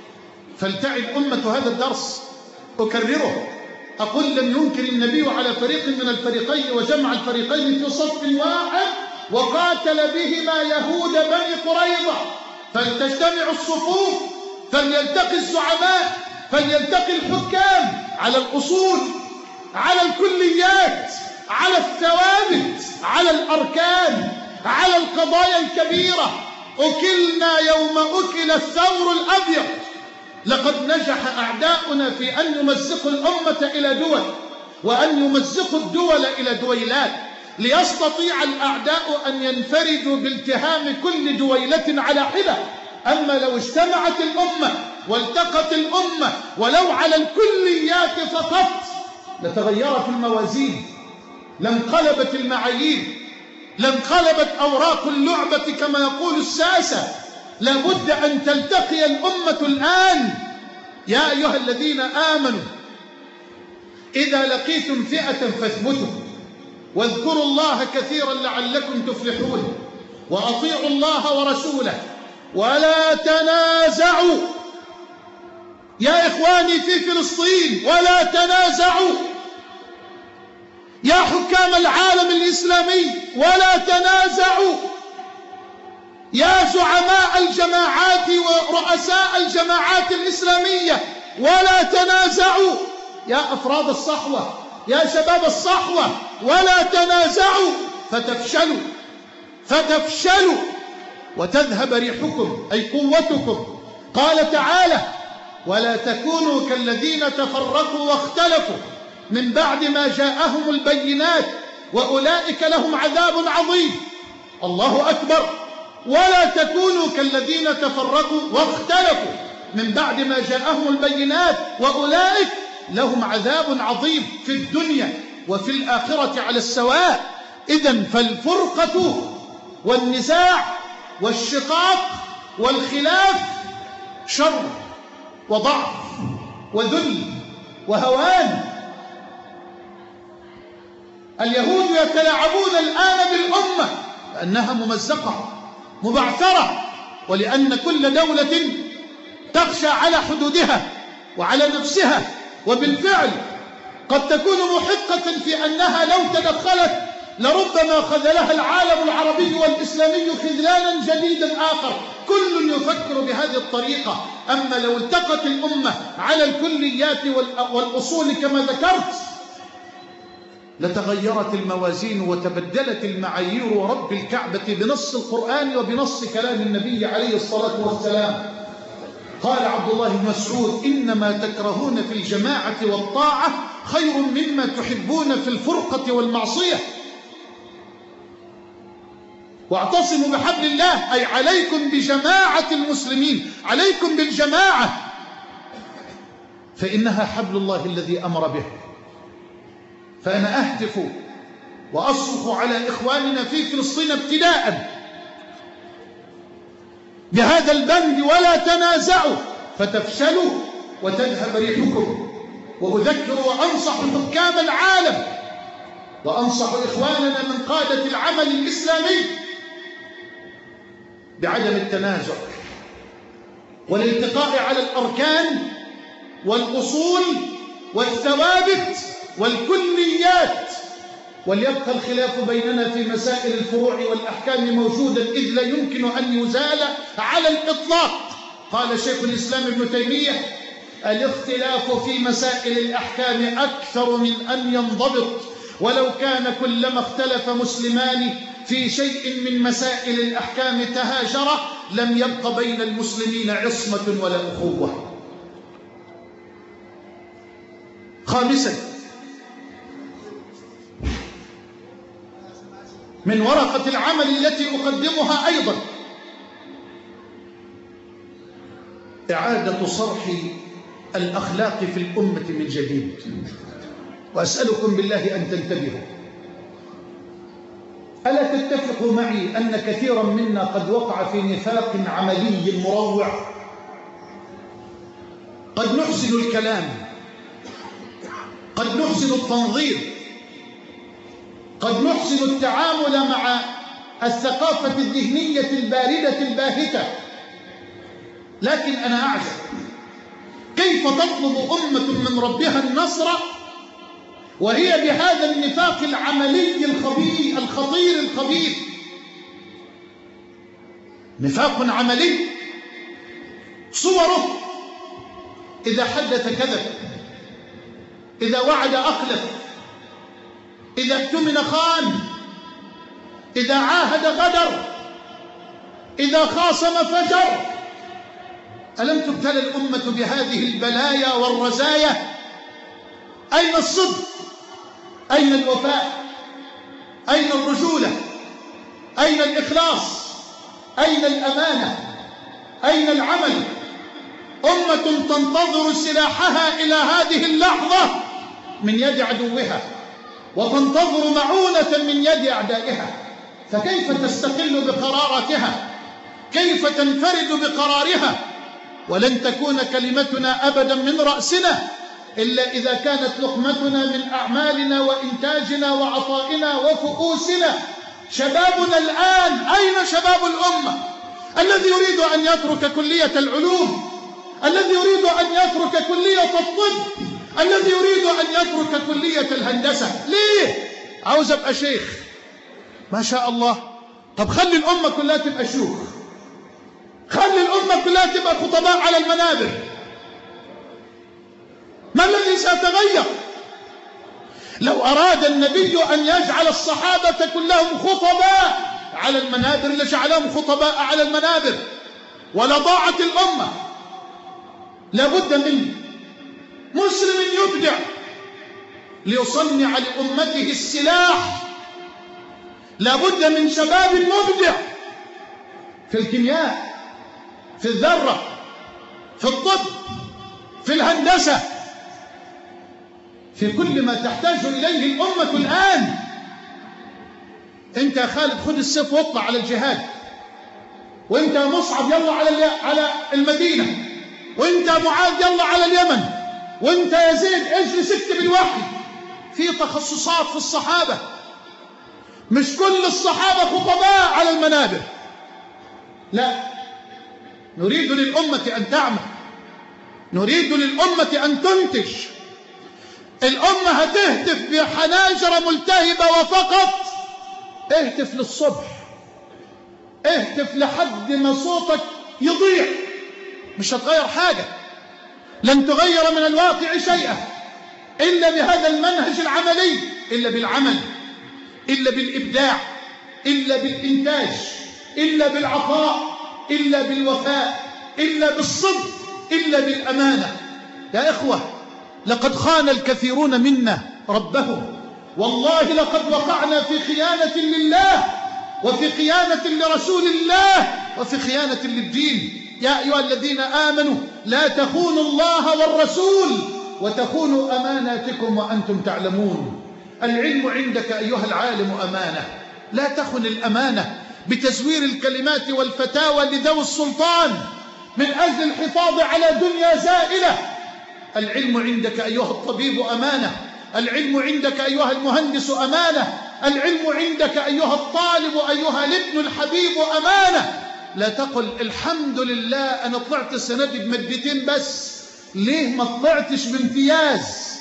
S1: فلتعد أمة هذا الدرس، أكرره، أقول: لم ينكر النبي على فريق من الفريقين وجمع الفريقين في صف واحد وقاتل بهما يهود بني قريظة. فلتجتمع الصفوف فليلتقي الزعماء، فليلتقي الحكام على الأصول، على الكليات، على الثوابت، على الأركان، على القضايا الكبيرة. أكلنا يوم أكل الثور الأبيض. لقد نجح أعداؤنا في أن يمزقوا الأمة إلى دول، وأن يمزقوا الدول إلى دويلات، ليستطيع الأعداء أن ينفردوا بالتهام كل دويلة على حدة. أما لو اجتمعت الأمة والتقت الأمة ولو على الكليات فقط لتغيرت الموازين، لانقلبت المعايير، لانقلبت أوراق اللعبة كما يقول الساسة. لابد أن تلتقي الأمة الآن. يا أيها الذين آمنوا إذا لقيتم فئة فاثبتوا واذكروا الله كثيرا لعلكم تفلحون، وأطيعوا الله ورسوله ولا تنازعوا. يا إخواني في فلسطين، ولا تنازعوا. يا حكام العالم الإسلامي، ولا تنازعوا. يا زعماء الجماعات ورؤساء الجماعات الإسلامية، ولا تنازعوا. يا أفراد الصحوة، يا شباب الصحوة، ولا تنازعوا فتفشلوا وتذهب ريحكم أي قوتكم. قال تعالى: ولا تكونوا كالذين تفرقوا واختلفوا من بعد ما جاءهم البينات وأولئك لهم عذاب عظيم. الله أكبر. ولا تكونوا كالذين تفرقوا واختلفوا من بعد ما جاءهم البينات وأولئك لهم عذاب عظيم في الدنيا وفي الآخرة على السواء. إذن فالفرقة والنزاع والشقاق والخلاف شر وضعف وذل وهوان. اليهود يتلاعبون الآن بالأمة لأنها ممزقة مبعثرة، ولأن كل دولة تخشى على حدودها وعلى نفسها، وبالفعل قد تكون محقة في أنها لو تدخلت لربما خذلها العالم العربي والإسلامي خذلانا جديدا آخر. كل يفكر بهذه الطريقة. أما لو التقت الأمة على الكليات والأصول كما ذكرت لتغيرت الموازين وتبدلت المعايير. ورب الكعبة بنص القرآن وبنص كلام النبي عليه الصلاة والسلام قال عبد الله بن مسعود: إنما تكرهون في الجماعة والطاعة خير مما تحبون في الفرقة والمعصية. واعتصموا بحبل الله، أي عليكم بجماعة المسلمين، عليكم بالجماعة، فإنها حبل الله الذي أمر به. فأنا أهتف وأصرخ على إخواننا في فلسطين ابتداء بهذا البند: ولا تنازعوا فتفشلوا وتذهب ريحكم. وأذكر وأنصح حكام العالم وأنصح إخواننا من قادة العمل الإسلامي بعدم التنازع والالتقاء على الأركان والأصول والثوابت والكليات، وليبقى الخلاف بيننا في مسائل الفروع والأحكام موجودا، إذ لا يمكن أن يزال على الإطلاق. قال شيخ الإسلام ابن تيمية: الاختلاف في مسائل الأحكام أكثر من أن ينضبط، ولو كان كلما اختلف مسلمان في شيء من مسائل الأحكام تهاجرا لم يبق بين المسلمين عصمة ولا أخوة. خامسا، من ورقة العمل التي أقدمها أيضا إعادة صرح الأخلاق في الأمة من جديد. وأسألكم بالله أن تنتبهوا. ألا تتفقوا معي أن كثيرا منا قد وقع في نفاق عملي مروع؟ قد نحسن الكلام، قد نحسن التنظير، قد نحسن التعامل مع الثقافة الذهنية الباردة الباهتة، لكن أنا أعجب كيف تطلب أمة من ربها النصر وهي بهذا النفاق العملي الخطير الخبيث. نفاق عملي صوره إذا حدث كذب، إذا وعد أخلف، إذا اؤتمن خان، إذا عاهد غدر، إذا خاصم فجر. ألم تبتلى الأمة بهذه البلايا والرزايا؟ أين الصدق؟ أين الوفاء؟ أين الرجولة؟ أين الإخلاص؟ أين الأمانة؟ أين العمل؟ أمة تنتظر سلاحها إلى هذه اللحظة من يد عدوها، وتنتظر معونة من يد أعدائها، فكيف تستقل بقراراتها؟ كيف تنفرد بقرارها؟ ولن تكون كلمتنا أبدا من رأسنا إلا إذا كانت لقمتنا من أعمالنا وإنتاجنا وعطائنا وفؤوسنا. شبابنا الآن، أين شباب الأمة الذي يريد أن يترك كلية العلوم، الذي يريد أن يترك كلية الطب، الذي يريد أن يترك كلية الهندسة؟ ليه؟ عاوز أبقى شيخ. ما شاء الله. طب خلي الأمة كلها تبقى شيوخ، خلي الأمة كلها تبقى خطباء على المنابر. ما الذي سيتغير؟ لو أراد النبي أن يجعل الصحابة كلهم خطباء على المنابر لجعلهم خطباء على المنابر، ولضاعت الأمة. لابد من مسلم يبدع ليصنع لأمته السلاح، لابد من شباب مبدع في الكيمياء، في الذرة، في الطب، في الهندسة، في كل ما تحتاج إليه الأمة الآن. أنت يا خالد خذ السيف واطلع على الجهاد، وأنت يا مصعب يلا على المدينة، وأنت يا معاذ يلا على اليمن، وأنت يا زيد اجلس اكتب الوحي. في تخصصات في الصحابة، مش كل الصحابة خطباء على المنابر. لا، نريد للأمة أن تعمل، نريد للأمة أن تنتج. الأمة هتهتف بحناجر ملتهبة وفقط. اهتف للصبح، اهتف لحد ما صوتك يضيع، مش هتغير حاجة، لن تغير من الواقع شيئا إلا بهذا المنهج العملي، إلا بالعمل، إلا بالإبداع، إلا بالإنتاج، إلا بالعطاء، إلا بالوفاء، إلا بالصدق، إلا بالأمانة. يا إخوة، لقد خان الكثيرون منا ربهم، والله لقد وقعنا في خيانة لله، وفي خيانة لرسول الله، وفي خيانة للدين. يا أيها الذين آمنوا لا تخونوا الله والرسول وتخونوا أماناتكم وأنتم تعلمون. العلم عندك أيها العالم أمانة، لا تخن الأمانة بتزوير الكلمات والفتاوى لذوي السلطان من أجل الحفاظ على دنيا زائلة. العلم عندك أيها الطبيب أمانة، العلم عندك أيها المهندس أمانة، العلم عندك أيها الطالب، أيها الابن الحبيب أمانة. لا تقل الحمد لله أنا طلعت السنة دي بمادتين بس. ليه ما طلعتش بامتياز؟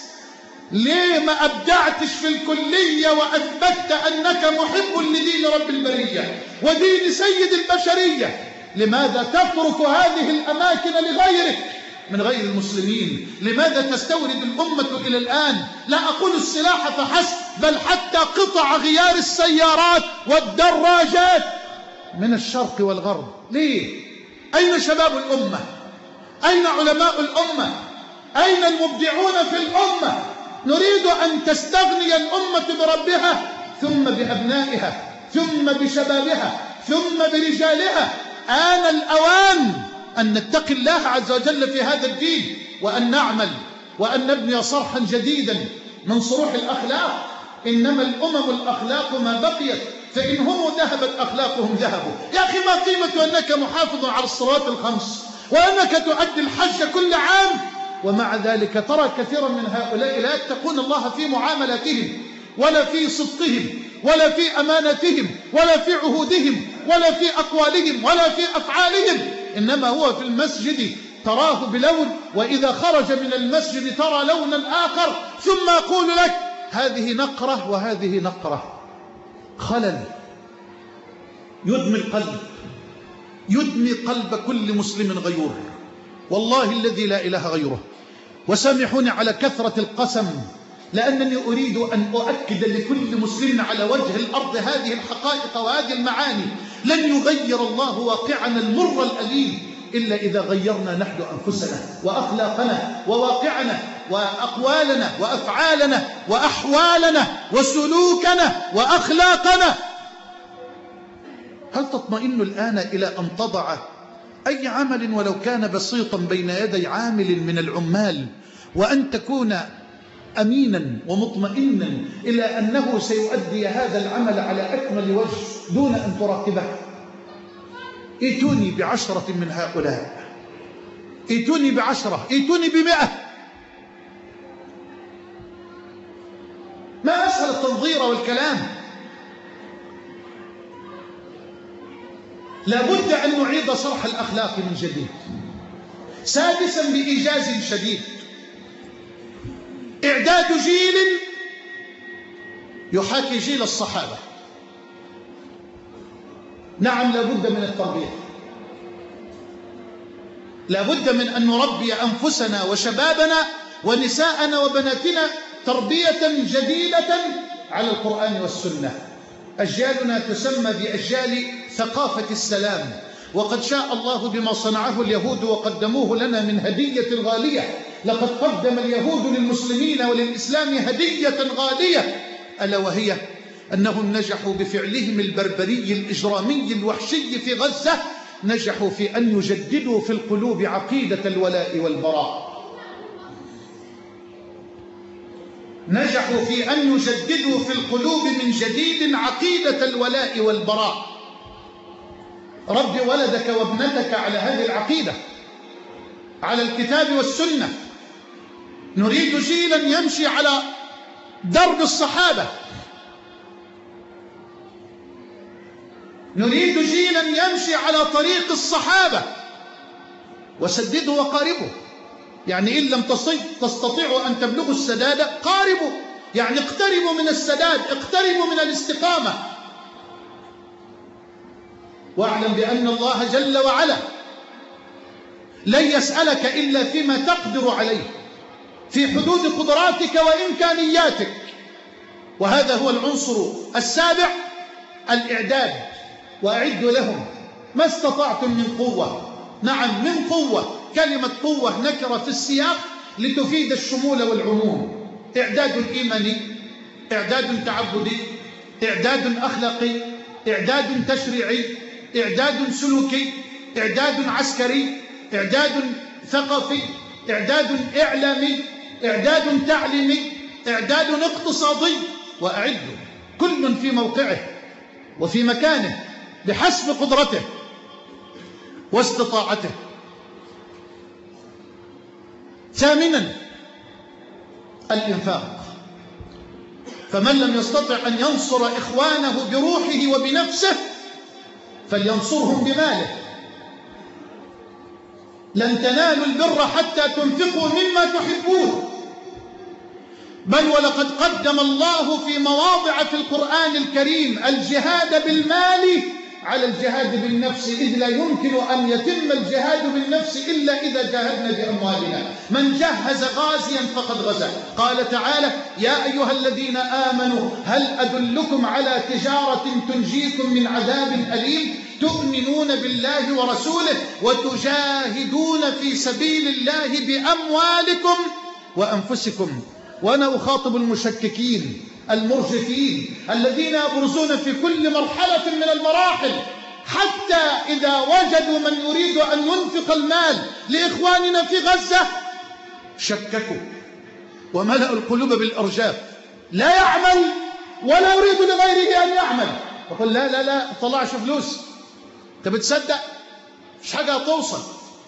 S1: ليه ما أبدعتش في الكلية وأثبتت أنك محب لدين رب البرية ودين سيد البشرية؟ لماذا تترك هذه الأماكن لغيرك من غير المسلمين؟ لماذا تستورد الأمة إلى الآن لا أقول السلاح فحسب، بل حتى قطع غيار السيارات والدراجات من الشرق والغرب؟ ليه؟ أين شباب الأمة؟ أين علماء الأمة؟ أين المبدعون في الأمة؟ نريد أن تستغني الأمة بربها، ثم بأبنائها، ثم بشبابها، ثم برجالها. آن الأوان أن نتقي الله عز وجل في هذا الدين، وأن نعمل، وأن نبني صرحا جديدا من صروح الأخلاق. إنما الأمم الأخلاق ما بقيت، فإن هم ذهبت أخلاقهم ذهبوا. يا أخي، ما قيمة أنك محافظ على الصلوات الخمس وأنك تؤدي الحج كل عام، ومع ذلك ترى كثيرا من هؤلاء لا يتقون الله في معاملاتهم، ولا في صدقهم، ولا في أمانتهم، ولا في عهودهم، ولا في أقوالهم، ولا في أفعالهم. إنما هو في المسجد تراه بلون، وإذا خرج من المسجد ترى لونا آخر، ثم أقول لك هذه نقرة وهذه نقرة. خلل يدمي القلب، يدمي قلب كل مسلم غيور، والله الذي لا إله غيره. وسامحوني على كثرة القسم، لأنني أريد أن أؤكد لكل مسلم على وجه الأرض هذه الحقائق وهذه المعاني. لن يغير الله واقعنا المر الأليم إلا إذا غيرنا نحن أنفسنا وأخلاقنا وواقعنا وأقوالنا وأفعالنا وأحوالنا وسلوكنا وأخلاقنا. هل تطمئن الآن إلى أن تضع أي عمل ولو كان بسيطا بين يدي عامل من العمال، وأن تكون أمينا ومطمئنا إلى أنه سيؤدي هذا العمل على أكمل وجه دون أن تراقبه؟ ائتوني ب10 من هؤلاء، ائتوني ب10، ائتوني ب100. ما أسهل التنظير والكلام. لابد أن نعيد شرح الأخلاق من جديد. سادسا بإيجاز شديد، إعداد جيل يحاكي جيل الصحابة. نعم، لابد من التربية، لابد من أن نربي أنفسنا وشبابنا ونساءنا وبناتنا تربية جديدة على القرآن والسنة. أجيالنا تسمى بأجيال ثقافة السلام، وقد شاء الله بما صنعه اليهود وقدموه لنا من هدية غالية. لقد قدم اليهود للمسلمين وللإسلام هدية غالية، ألا وهي أنهم نجحوا بفعلهم البربري الإجرامي الوحشي في غزة، نجحوا في أن يجددوا في القلوب عقيدة الولاء والبراء. نجحوا في أن يجددوا في القلوب من جديد عقيدة الولاء والبراء. رب ولدك وابنتك على هذه العقيدة، على الكتاب والسنة. نريد جيلا يمشي على درب الصحابة، نريد جيلا يمشي على طريق الصحابة. وسددوا وقاربوا، يعني إن لم تستطيعوا أن تبلغوا السداد قاربوا، يعني اقتربوا من السداد، اقتربوا من الاستقامة. واعلم بأن الله جل وعلا لن يسألك إلا فيما تقدر عليه، في حدود قدراتك وإمكانياتك. وهذا هو العنصر السابع، الإعداد. وأعدوا لهم ما استطعتم من قوة. نعم، من قوة. كلمة قوة نكرة في السياق لتفيد الشمول والعموم. إعداد إيماني، إعداد تعبدي، إعداد أخلاقي، إعداد تشريعي، إعداد سلوكي، إعداد عسكري، إعداد ثقافي، إعداد إعلامي، إعداد تعليمي، إعداد اقتصادي. وأعدوا كل في موقعه وفي مكانه بحسب قدرته واستطاعته. ثامنا، الإنفاق. فمن لم يستطع أن ينصر إخوانه بروحه وبنفسه فلينصرهم بماله. لن تنالوا البر حتى تنفقوا مما تحبون، بل ولقد قدم الله في مواضع في القرآن الكريم الجهاد بالمال على الجهاد بالنفس، إذ لا يمكن أن يتم الجهاد بالنفس إلا إذا جاهدنا بأموالنا. من جهز غازيا فقد غزا. قال تعالى: يا أيها الذين آمنوا هل أدلكم على تجارة تنجيكم من عذاب أليم تؤمنون بالله ورسوله وتجاهدون في سبيل الله بأموالكم وأنفسكم. وأنا أخاطب المشككين المرجفين الذين يبرزون في كل مرحلة من المراحل، حتى إذا وجدوا من يريد أن ينفق المال لإخواننا في غزة شككوا وملأوا القلوب بالإرجاف. لا يعمل ولا يريد لغيره أن يعمل. يقول لا لا لا طلعش فلوس. أنت بتصدق؟ مش حاجة هتوصل.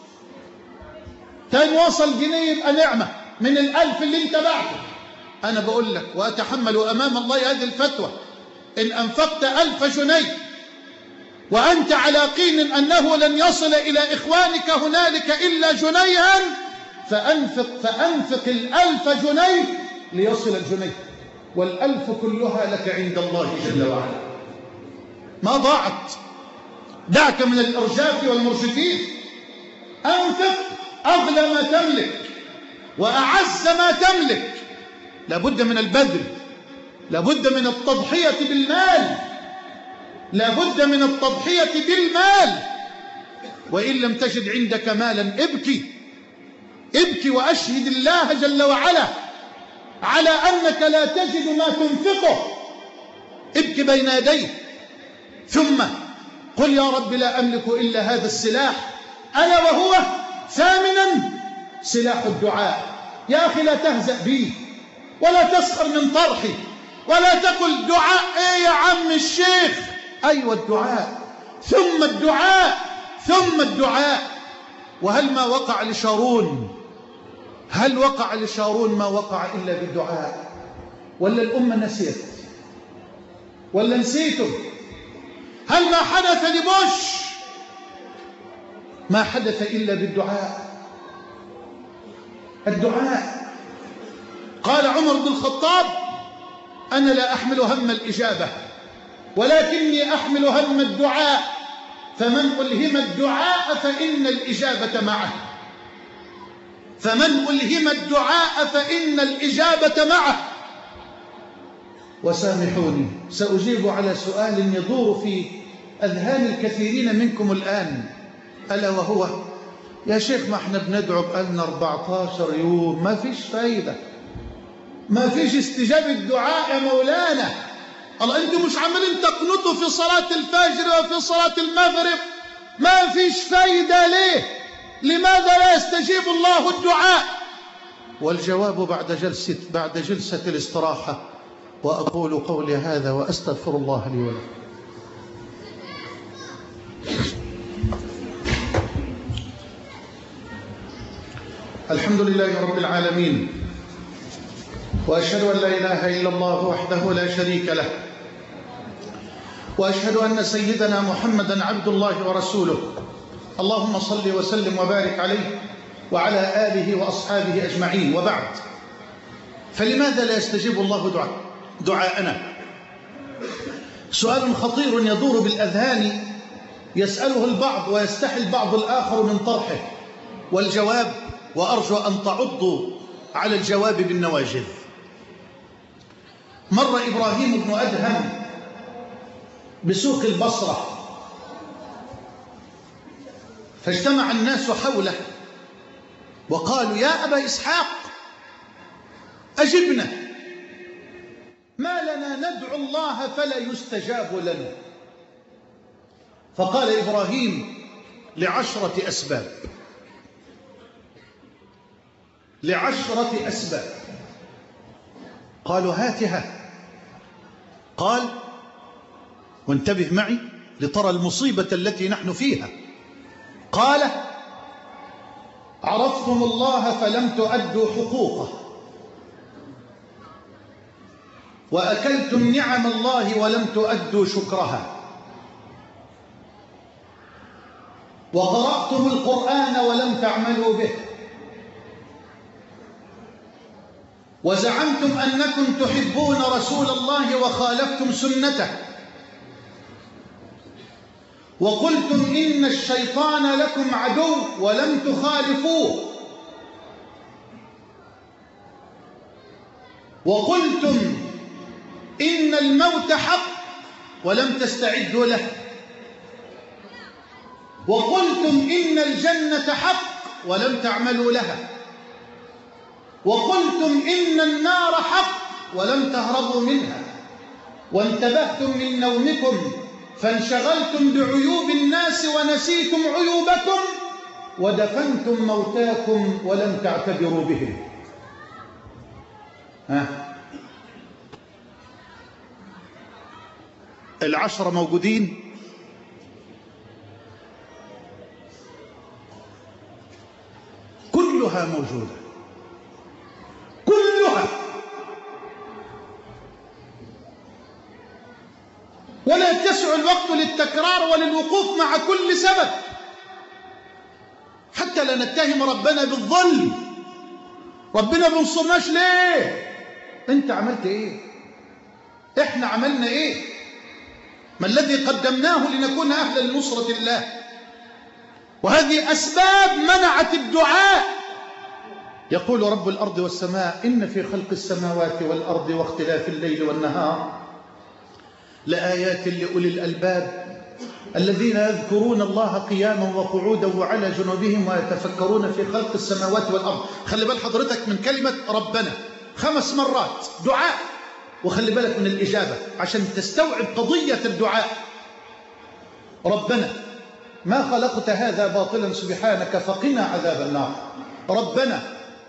S1: تاني وصل جنيه يبقى نعمة من 1000 اللي انت بعته. أنا بقول لك وأتحمل أمام الله هذه الفتوى: إن أنفقت 1000 جنيه وأنت على يقين أنه لن يصل إلى إخوانك هنالك إلا جنيها فأنفق 1000 جنيه ليصل الجنيه، وال1000 كلها لك عند الله جل وعلا. ما ضاعت. دعك من الإرجاف والمرجفين. أنفق أغلى ما تملك، وأعز ما تملك، لابد من البذل، لابد من التضحية بالمال، لابد من التضحية بالمال. وإن لم تجد عندك مالا ابكي، ابكي وأشهد الله جل وعلا على أنك لا تجد ما تنفقه، ابكي بين يديه، ثم قل يا رب لا أملك إلا هذا السلاح، ألا وهو ثامنا سلاح الدعاء. يا أخي لا تهزأ بي ولا تسخر من طرحي ولا تقل دعاء إيه يا عم الشيخ. أيوة الدعاء ثم الدعاء ثم الدعاء. وهل ما وقع لشارون، هل وقع لشارون ما وقع إلا بالدعاء؟ ولا الأمة نسيت؟ ولا نسيتم؟ هل ما حدث لبوش ما حدث إلا بالدعاء؟ الدعاء. قال عمر بن الخطاب أنا لا أحمل هم الإجابة ولكني أحمل هم الدعاء، فمن ألهم الدعاء فإن الإجابة معه، فمن ألهم الدعاء فإن الإجابة معه. وسامحوني سأجيب على سؤال يدور في أذهان الكثيرين منكم الآن، ألا وهو يا شيخ ما احنا بندعو بقالنا 14 يوم ما فيش فايدة، ما فيش استجابة الدعاء يا مولانا. الله انتم مش عمالين تقنطوا في صلاة الفجر وفي صلاة المغرب، ما فيش فايدة ليه؟ لماذا لا يستجيب الله الدعاء؟ والجواب بعد جلسة الاستراحة. وأقول قولي هذا وأستغفر الله لي ولكم. الحمد لله رب العالمين، وأشهد أن لا إله إلا الله وحده لا شريك له، وأشهد أن سيدنا محمدا عبد الله ورسوله. اللهم صل وسلم وبارك عليه وعلى آله وأصحابه أجمعين، وبعد. فلماذا لا يستجيب الله دعاءنا؟ سؤال خطير يدور بالأذهان، يسأله البعض ويستحي البعض الآخر من طرحه، والجواب، وأرجو أن تعضوا على الجواب بالنواجذ. مر إبراهيم بن أدهم بسوق البصرة، فاجتمع الناس حوله وقالوا يا أبا إسحاق أجبنا، ما لنا ندعو الله فلا يستجاب لنا. فقال إبراهيم ل10 أسباب، ل10 أسباب. قالوا هاتها. قال وانتبه معي لترى المصيبة التي نحن فيها. قال عرفتم الله فلم تؤدوا حقوقه، وأكلتم نعم الله ولم تؤدوا شكرها، وقرأتم القرآن ولم تعملوا به، وزعمتم أنكم تحبون رسول الله وخالفتم سنته، وقلتم إن الشيطان لكم عدو ولم تخالفوه، وقلتم إن الموت حق ولم تستعدوا له، وقلتم إن الجنة حق ولم تعملوا لها، وقلتم إن النار حق ولم تهربوا منها، وانتبهتم من نومكم فانشغلتم بعيوب الناس ونسيتم عيوبكم، ودفنتم موتاكم ولم تعتبروا بهم. ال10 موجودين؟ كلها موجودة، كلها، ولا يتسع الوقت للتكرار وللوقوف مع كل سبب حتى لا نتهم ربنا بالظلم. ربنا بنصرناش ليه؟ انت عملت ايه؟ احنا عملنا ايه؟ ما الذي قدمناه لنكون أهلا لنصرة الله؟ وهذه أسباب منعت الدعاء. يقول رب الأرض والسماء: إن في خلق السماوات والأرض واختلاف الليل والنهار لآيات لأولي الألباب الذين يذكرون الله قياما وقعودا وعلى جنوبهم ويتفكرون في خلق السماوات والأرض. خلي بال حضرتك من كلمة ربنا 5 مرات دعاء، وخلي بالك من الإجابة عشان تستوعب قضية الدعاء. ربنا ما خلقت هذا باطلا سبحانك فقنا عذاب النار. ربنا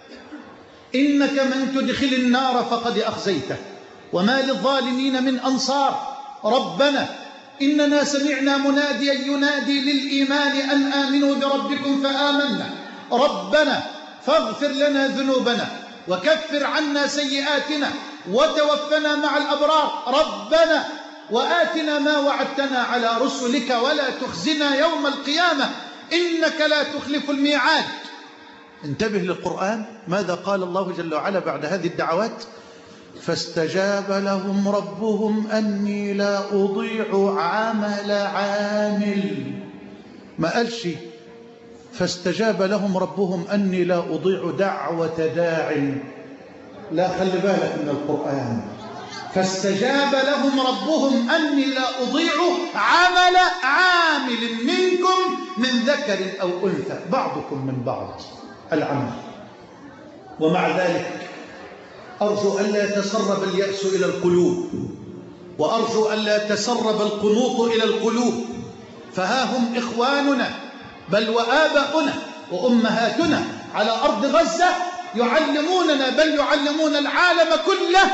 S1: إنك من تدخل النار فقد أخزيته وما للظالمين من أنصار. ربنا إننا سمعنا مناديا ينادي للإيمان أن آمنوا بربكم فآمنا. ربنا فاغفر لنا ذنوبنا وكفر عنا سيئاتنا وتوفنا مع الأبرار. ربنا وآتنا ما وعدتنا على رسلك ولا تخزنا يوم القيامة إنك لا تخلف الميعاد. انتبه للقرآن، ماذا قال الله جل وعلا بعد هذه الدعوات؟ فاستجاب لهم ربهم أني لا أضيع عمل عامل. ما قالش فاستجاب لهم ربهم أني لا أضيع دعوة داع. لا، خلي بالك من القرآن. فاستجاب لهم ربهم أني لا أضيع عمل عامل منكم من ذكر أو أنثى بعضكم من بعض العمل. ومع ذلك أرجو ألا يتسرب اليأس إلى القلوب، وأرجو ألا يتسرب القنوط إلى القلوب، فها هم إخواننا بل وآباؤنا وأمهاتنا على أرض غزة يعلموننا بل يعلمون العالم كله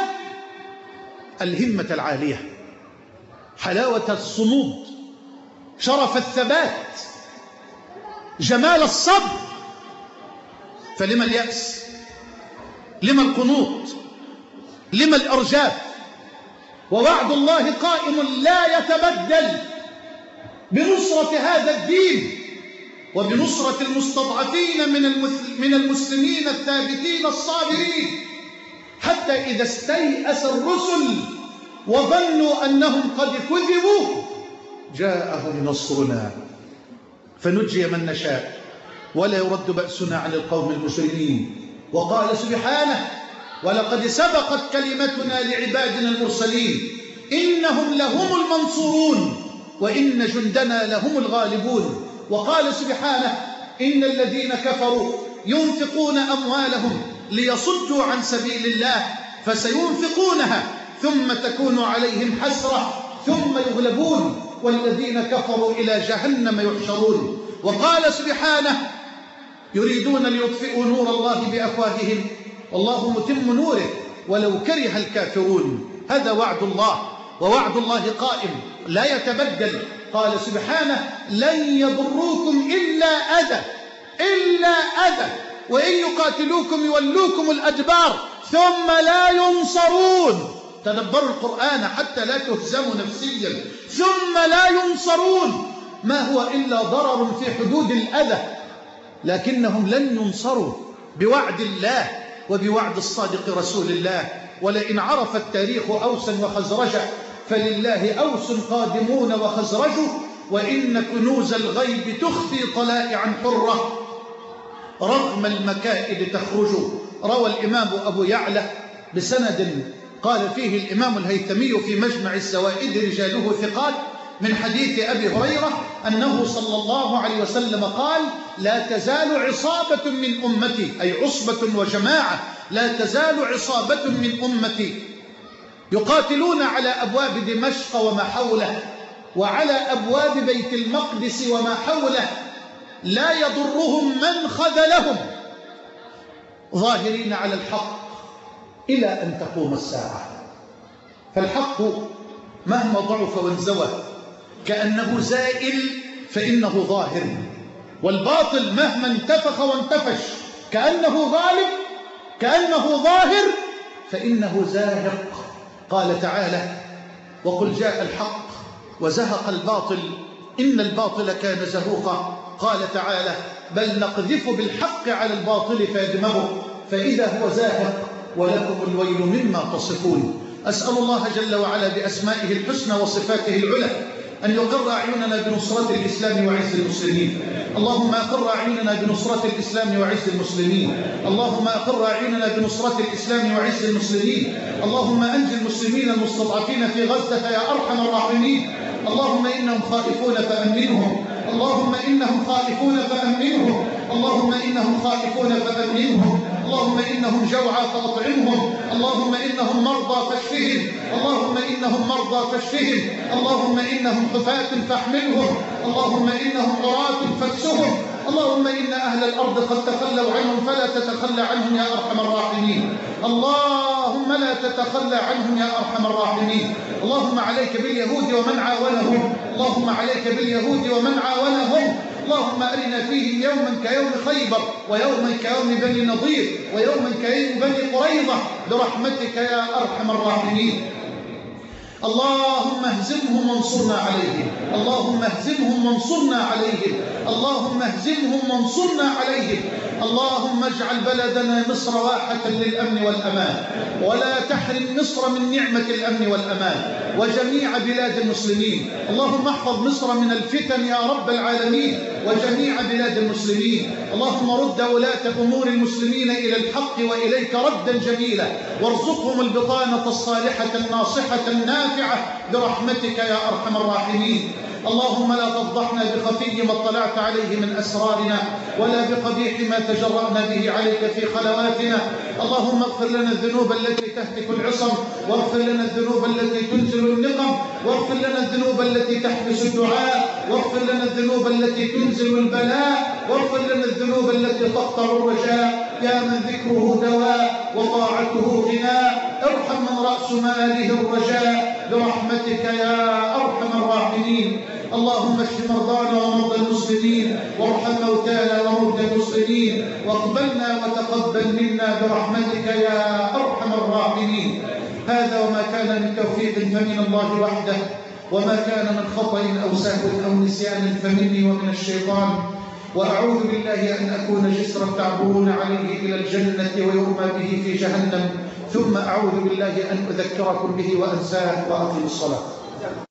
S1: الهمة العالية، حلاوة الصمود، شرف الثبات، جمال الصبر. فلما اليأس؟ لما القنوط؟ لما الإرجاف؟ ووعد الله قائم لا يتبدل بنصرة هذا الدين وبنصرة المستضعفين من المسلمين الثابتين الصابرين، حتى إذا استيأس الرسل وظنوا أنهم قد كذبوا جاءهم نصرنا فنجي من نشاء ولا يرد بأسنا عن القوم المجرمين. وقال سبحانه: ولقد سبقت كلمتنا لعبادنا المرسلين إنهم لهم المنصورون وإن جندنا لهم الغالبون. وقال سبحانه: إن الذين كفروا ينفقون أموالهم ليصدوا عن سبيل الله فسينفقونها ثم تكون عليهم حسرة ثم يغلبون والذين كفروا إلى جهنم يحشرون. وقال سبحانه: يريدون ليطفئوا نور الله بأفواههم والله متم نوره ولو كره الكافرون. هذا وعد الله، ووعد الله قائم لا يتبدل. قال سبحانه: لن يضروكم إلا أذى وإن يقاتلوكم يولوكم الأدبار ثم لا ينصرون. تدبروا القرآن حتى لا تهزموا نفسيا. ثم لا ينصرون ما هو إلا ضرر في حدود الأذى، لكنهم لن ينصروا بوعد الله وبوعد الصادق رسول الله. ولئن عرف التاريخ أوسا وخزرجا فلله أوس قادمون وخزرج وإن كنوز الغيب تخفي طلائعا حرة رغم المكائد تخرج. روى الإمام أبو يعلى بسند قال فيه الإمام الهيثمي في مجمع الزوائد رجاله ثقات من حديث أبي هريرة أنه صلى الله عليه وسلم قال: لا تزال عصابة من أمتي، أي عصبة وجماعة، لا تزال عصابة من أمتي يقاتلون على أبواب دمشق وما حوله وعلى أبواب بيت المقدس وما حوله لا يضرهم من خذلهم ظاهرين على الحق إلى أن تقوم الساعة. فالحق مهما ضعف وانزوى كأنه زائل فإنه ظاهر، والباطل مهما انتفخ وانتفش كأنه غالب كأنه ظاهر فإنه زاهق. قال تعالى: وقل جاء الحق وزهق الباطل إن الباطل كان زهوقا. قال تعالى: بل نقذف بالحق على الباطل فيدمغه فإذا هو زاهق ولكم الويل مما تصفون. أسأل الله جل وعلا بأسمائه الحسنى وصفاته العلى أن يقر أعيننا بنصرة الإسلام وعز المسلمين. اللهم أقر أعيننا بنصرة الإسلام وعز المسلمين. اللهم أقر أعيننا بنصرة الإسلام وعز المسلمين. اللهم أنجِ المسلمين المستضعفين في غزة يا أرحم الراحمين. اللهم إنهم خائفون فأمنهم. اللهم إنهم خائفون فأمنهم. اللهم إنهم خائفون فأمنهم. اللهم إنهم جوعى فأطعمهم. اللهم إنهم مرضى فاشفهم. اللهم إنهم مرضى فاشفهم. اللهم إنهم حفاة فاحملهم. اللهم إنهم عراة فاكسهم. اللهم إن أهل الأرض قد تخلوا عنهم فلا تتخلى عنهم يا أرحم الراحمين. اللهم لا تتخلى عنهم يا أرحم الراحمين. اللهم عليك باليهود ومن عاونهم. اللهم عليك باليهود ومن عاونهم. اللهم أرنا فيهم يوما كيوم خيبر، ويوما كيوم بني نضير، ويوما كيوم بني قريظة برحمتك يا أرحم الراحمين. اللهم اهزمهم وانصرنا عليهم. اللهم اهزمهم وانصرنا عليهم. اللهم اهزمهم وانصرنا عليهم. اللهم اجعل بلدنا مصر واحة للأمن والأمان، ولا تحرم مصر من نعمة الأمن والأمان وجميع بلاد المسلمين. اللهم احفظ مصر من الفتن يا رب العالمين وجميع بلاد المسلمين. اللهم رد ولاة أمور المسلمين إلى الحق وإليك ردا جميلا، وارزقهم البطانة الصالحة الناصحة النافعة برحمتك يا أرحم الراحمين. اللهم لا تفضحنا بخفي ما اطلعت عليه من أسرارنا، ولا بقبيح ما تجرأنا به عليك في خلواتنا. اللهم اغفر لنا الذنوب التي تهتك العصم، واغفر لنا الذنوب التي تنزل النقم، واغفر لنا الذنوب التي تحبس الدعاء، واغفر لنا الذنوب التي تنزل البلاء، واغفر لنا الذنوب التي تقطع الرجاء يا من ذكره دواء وطاعته غناء. ارحم من رأس ماله الرجاء برحمتك يا أرحم الراحمين. اللهم اشف مرضانا ومرضى المسلمين، وارحم موتانا وموتى المسلمين، واقبلنا وتقبل منا برحمتك يا أرحم الراحمين. هذا وما كان من توفيق فمن الله وحده، وما كان من خطأ أو سهو أو نسيان فمني ومن الشيطان. وأعوذ بالله أن أكون جسرا تعبرون عليه إلى الجنة ويرمى به في جهنم، ثم أعوذ بالله أن أذكركم به وأنساه وأقيم الصلاة.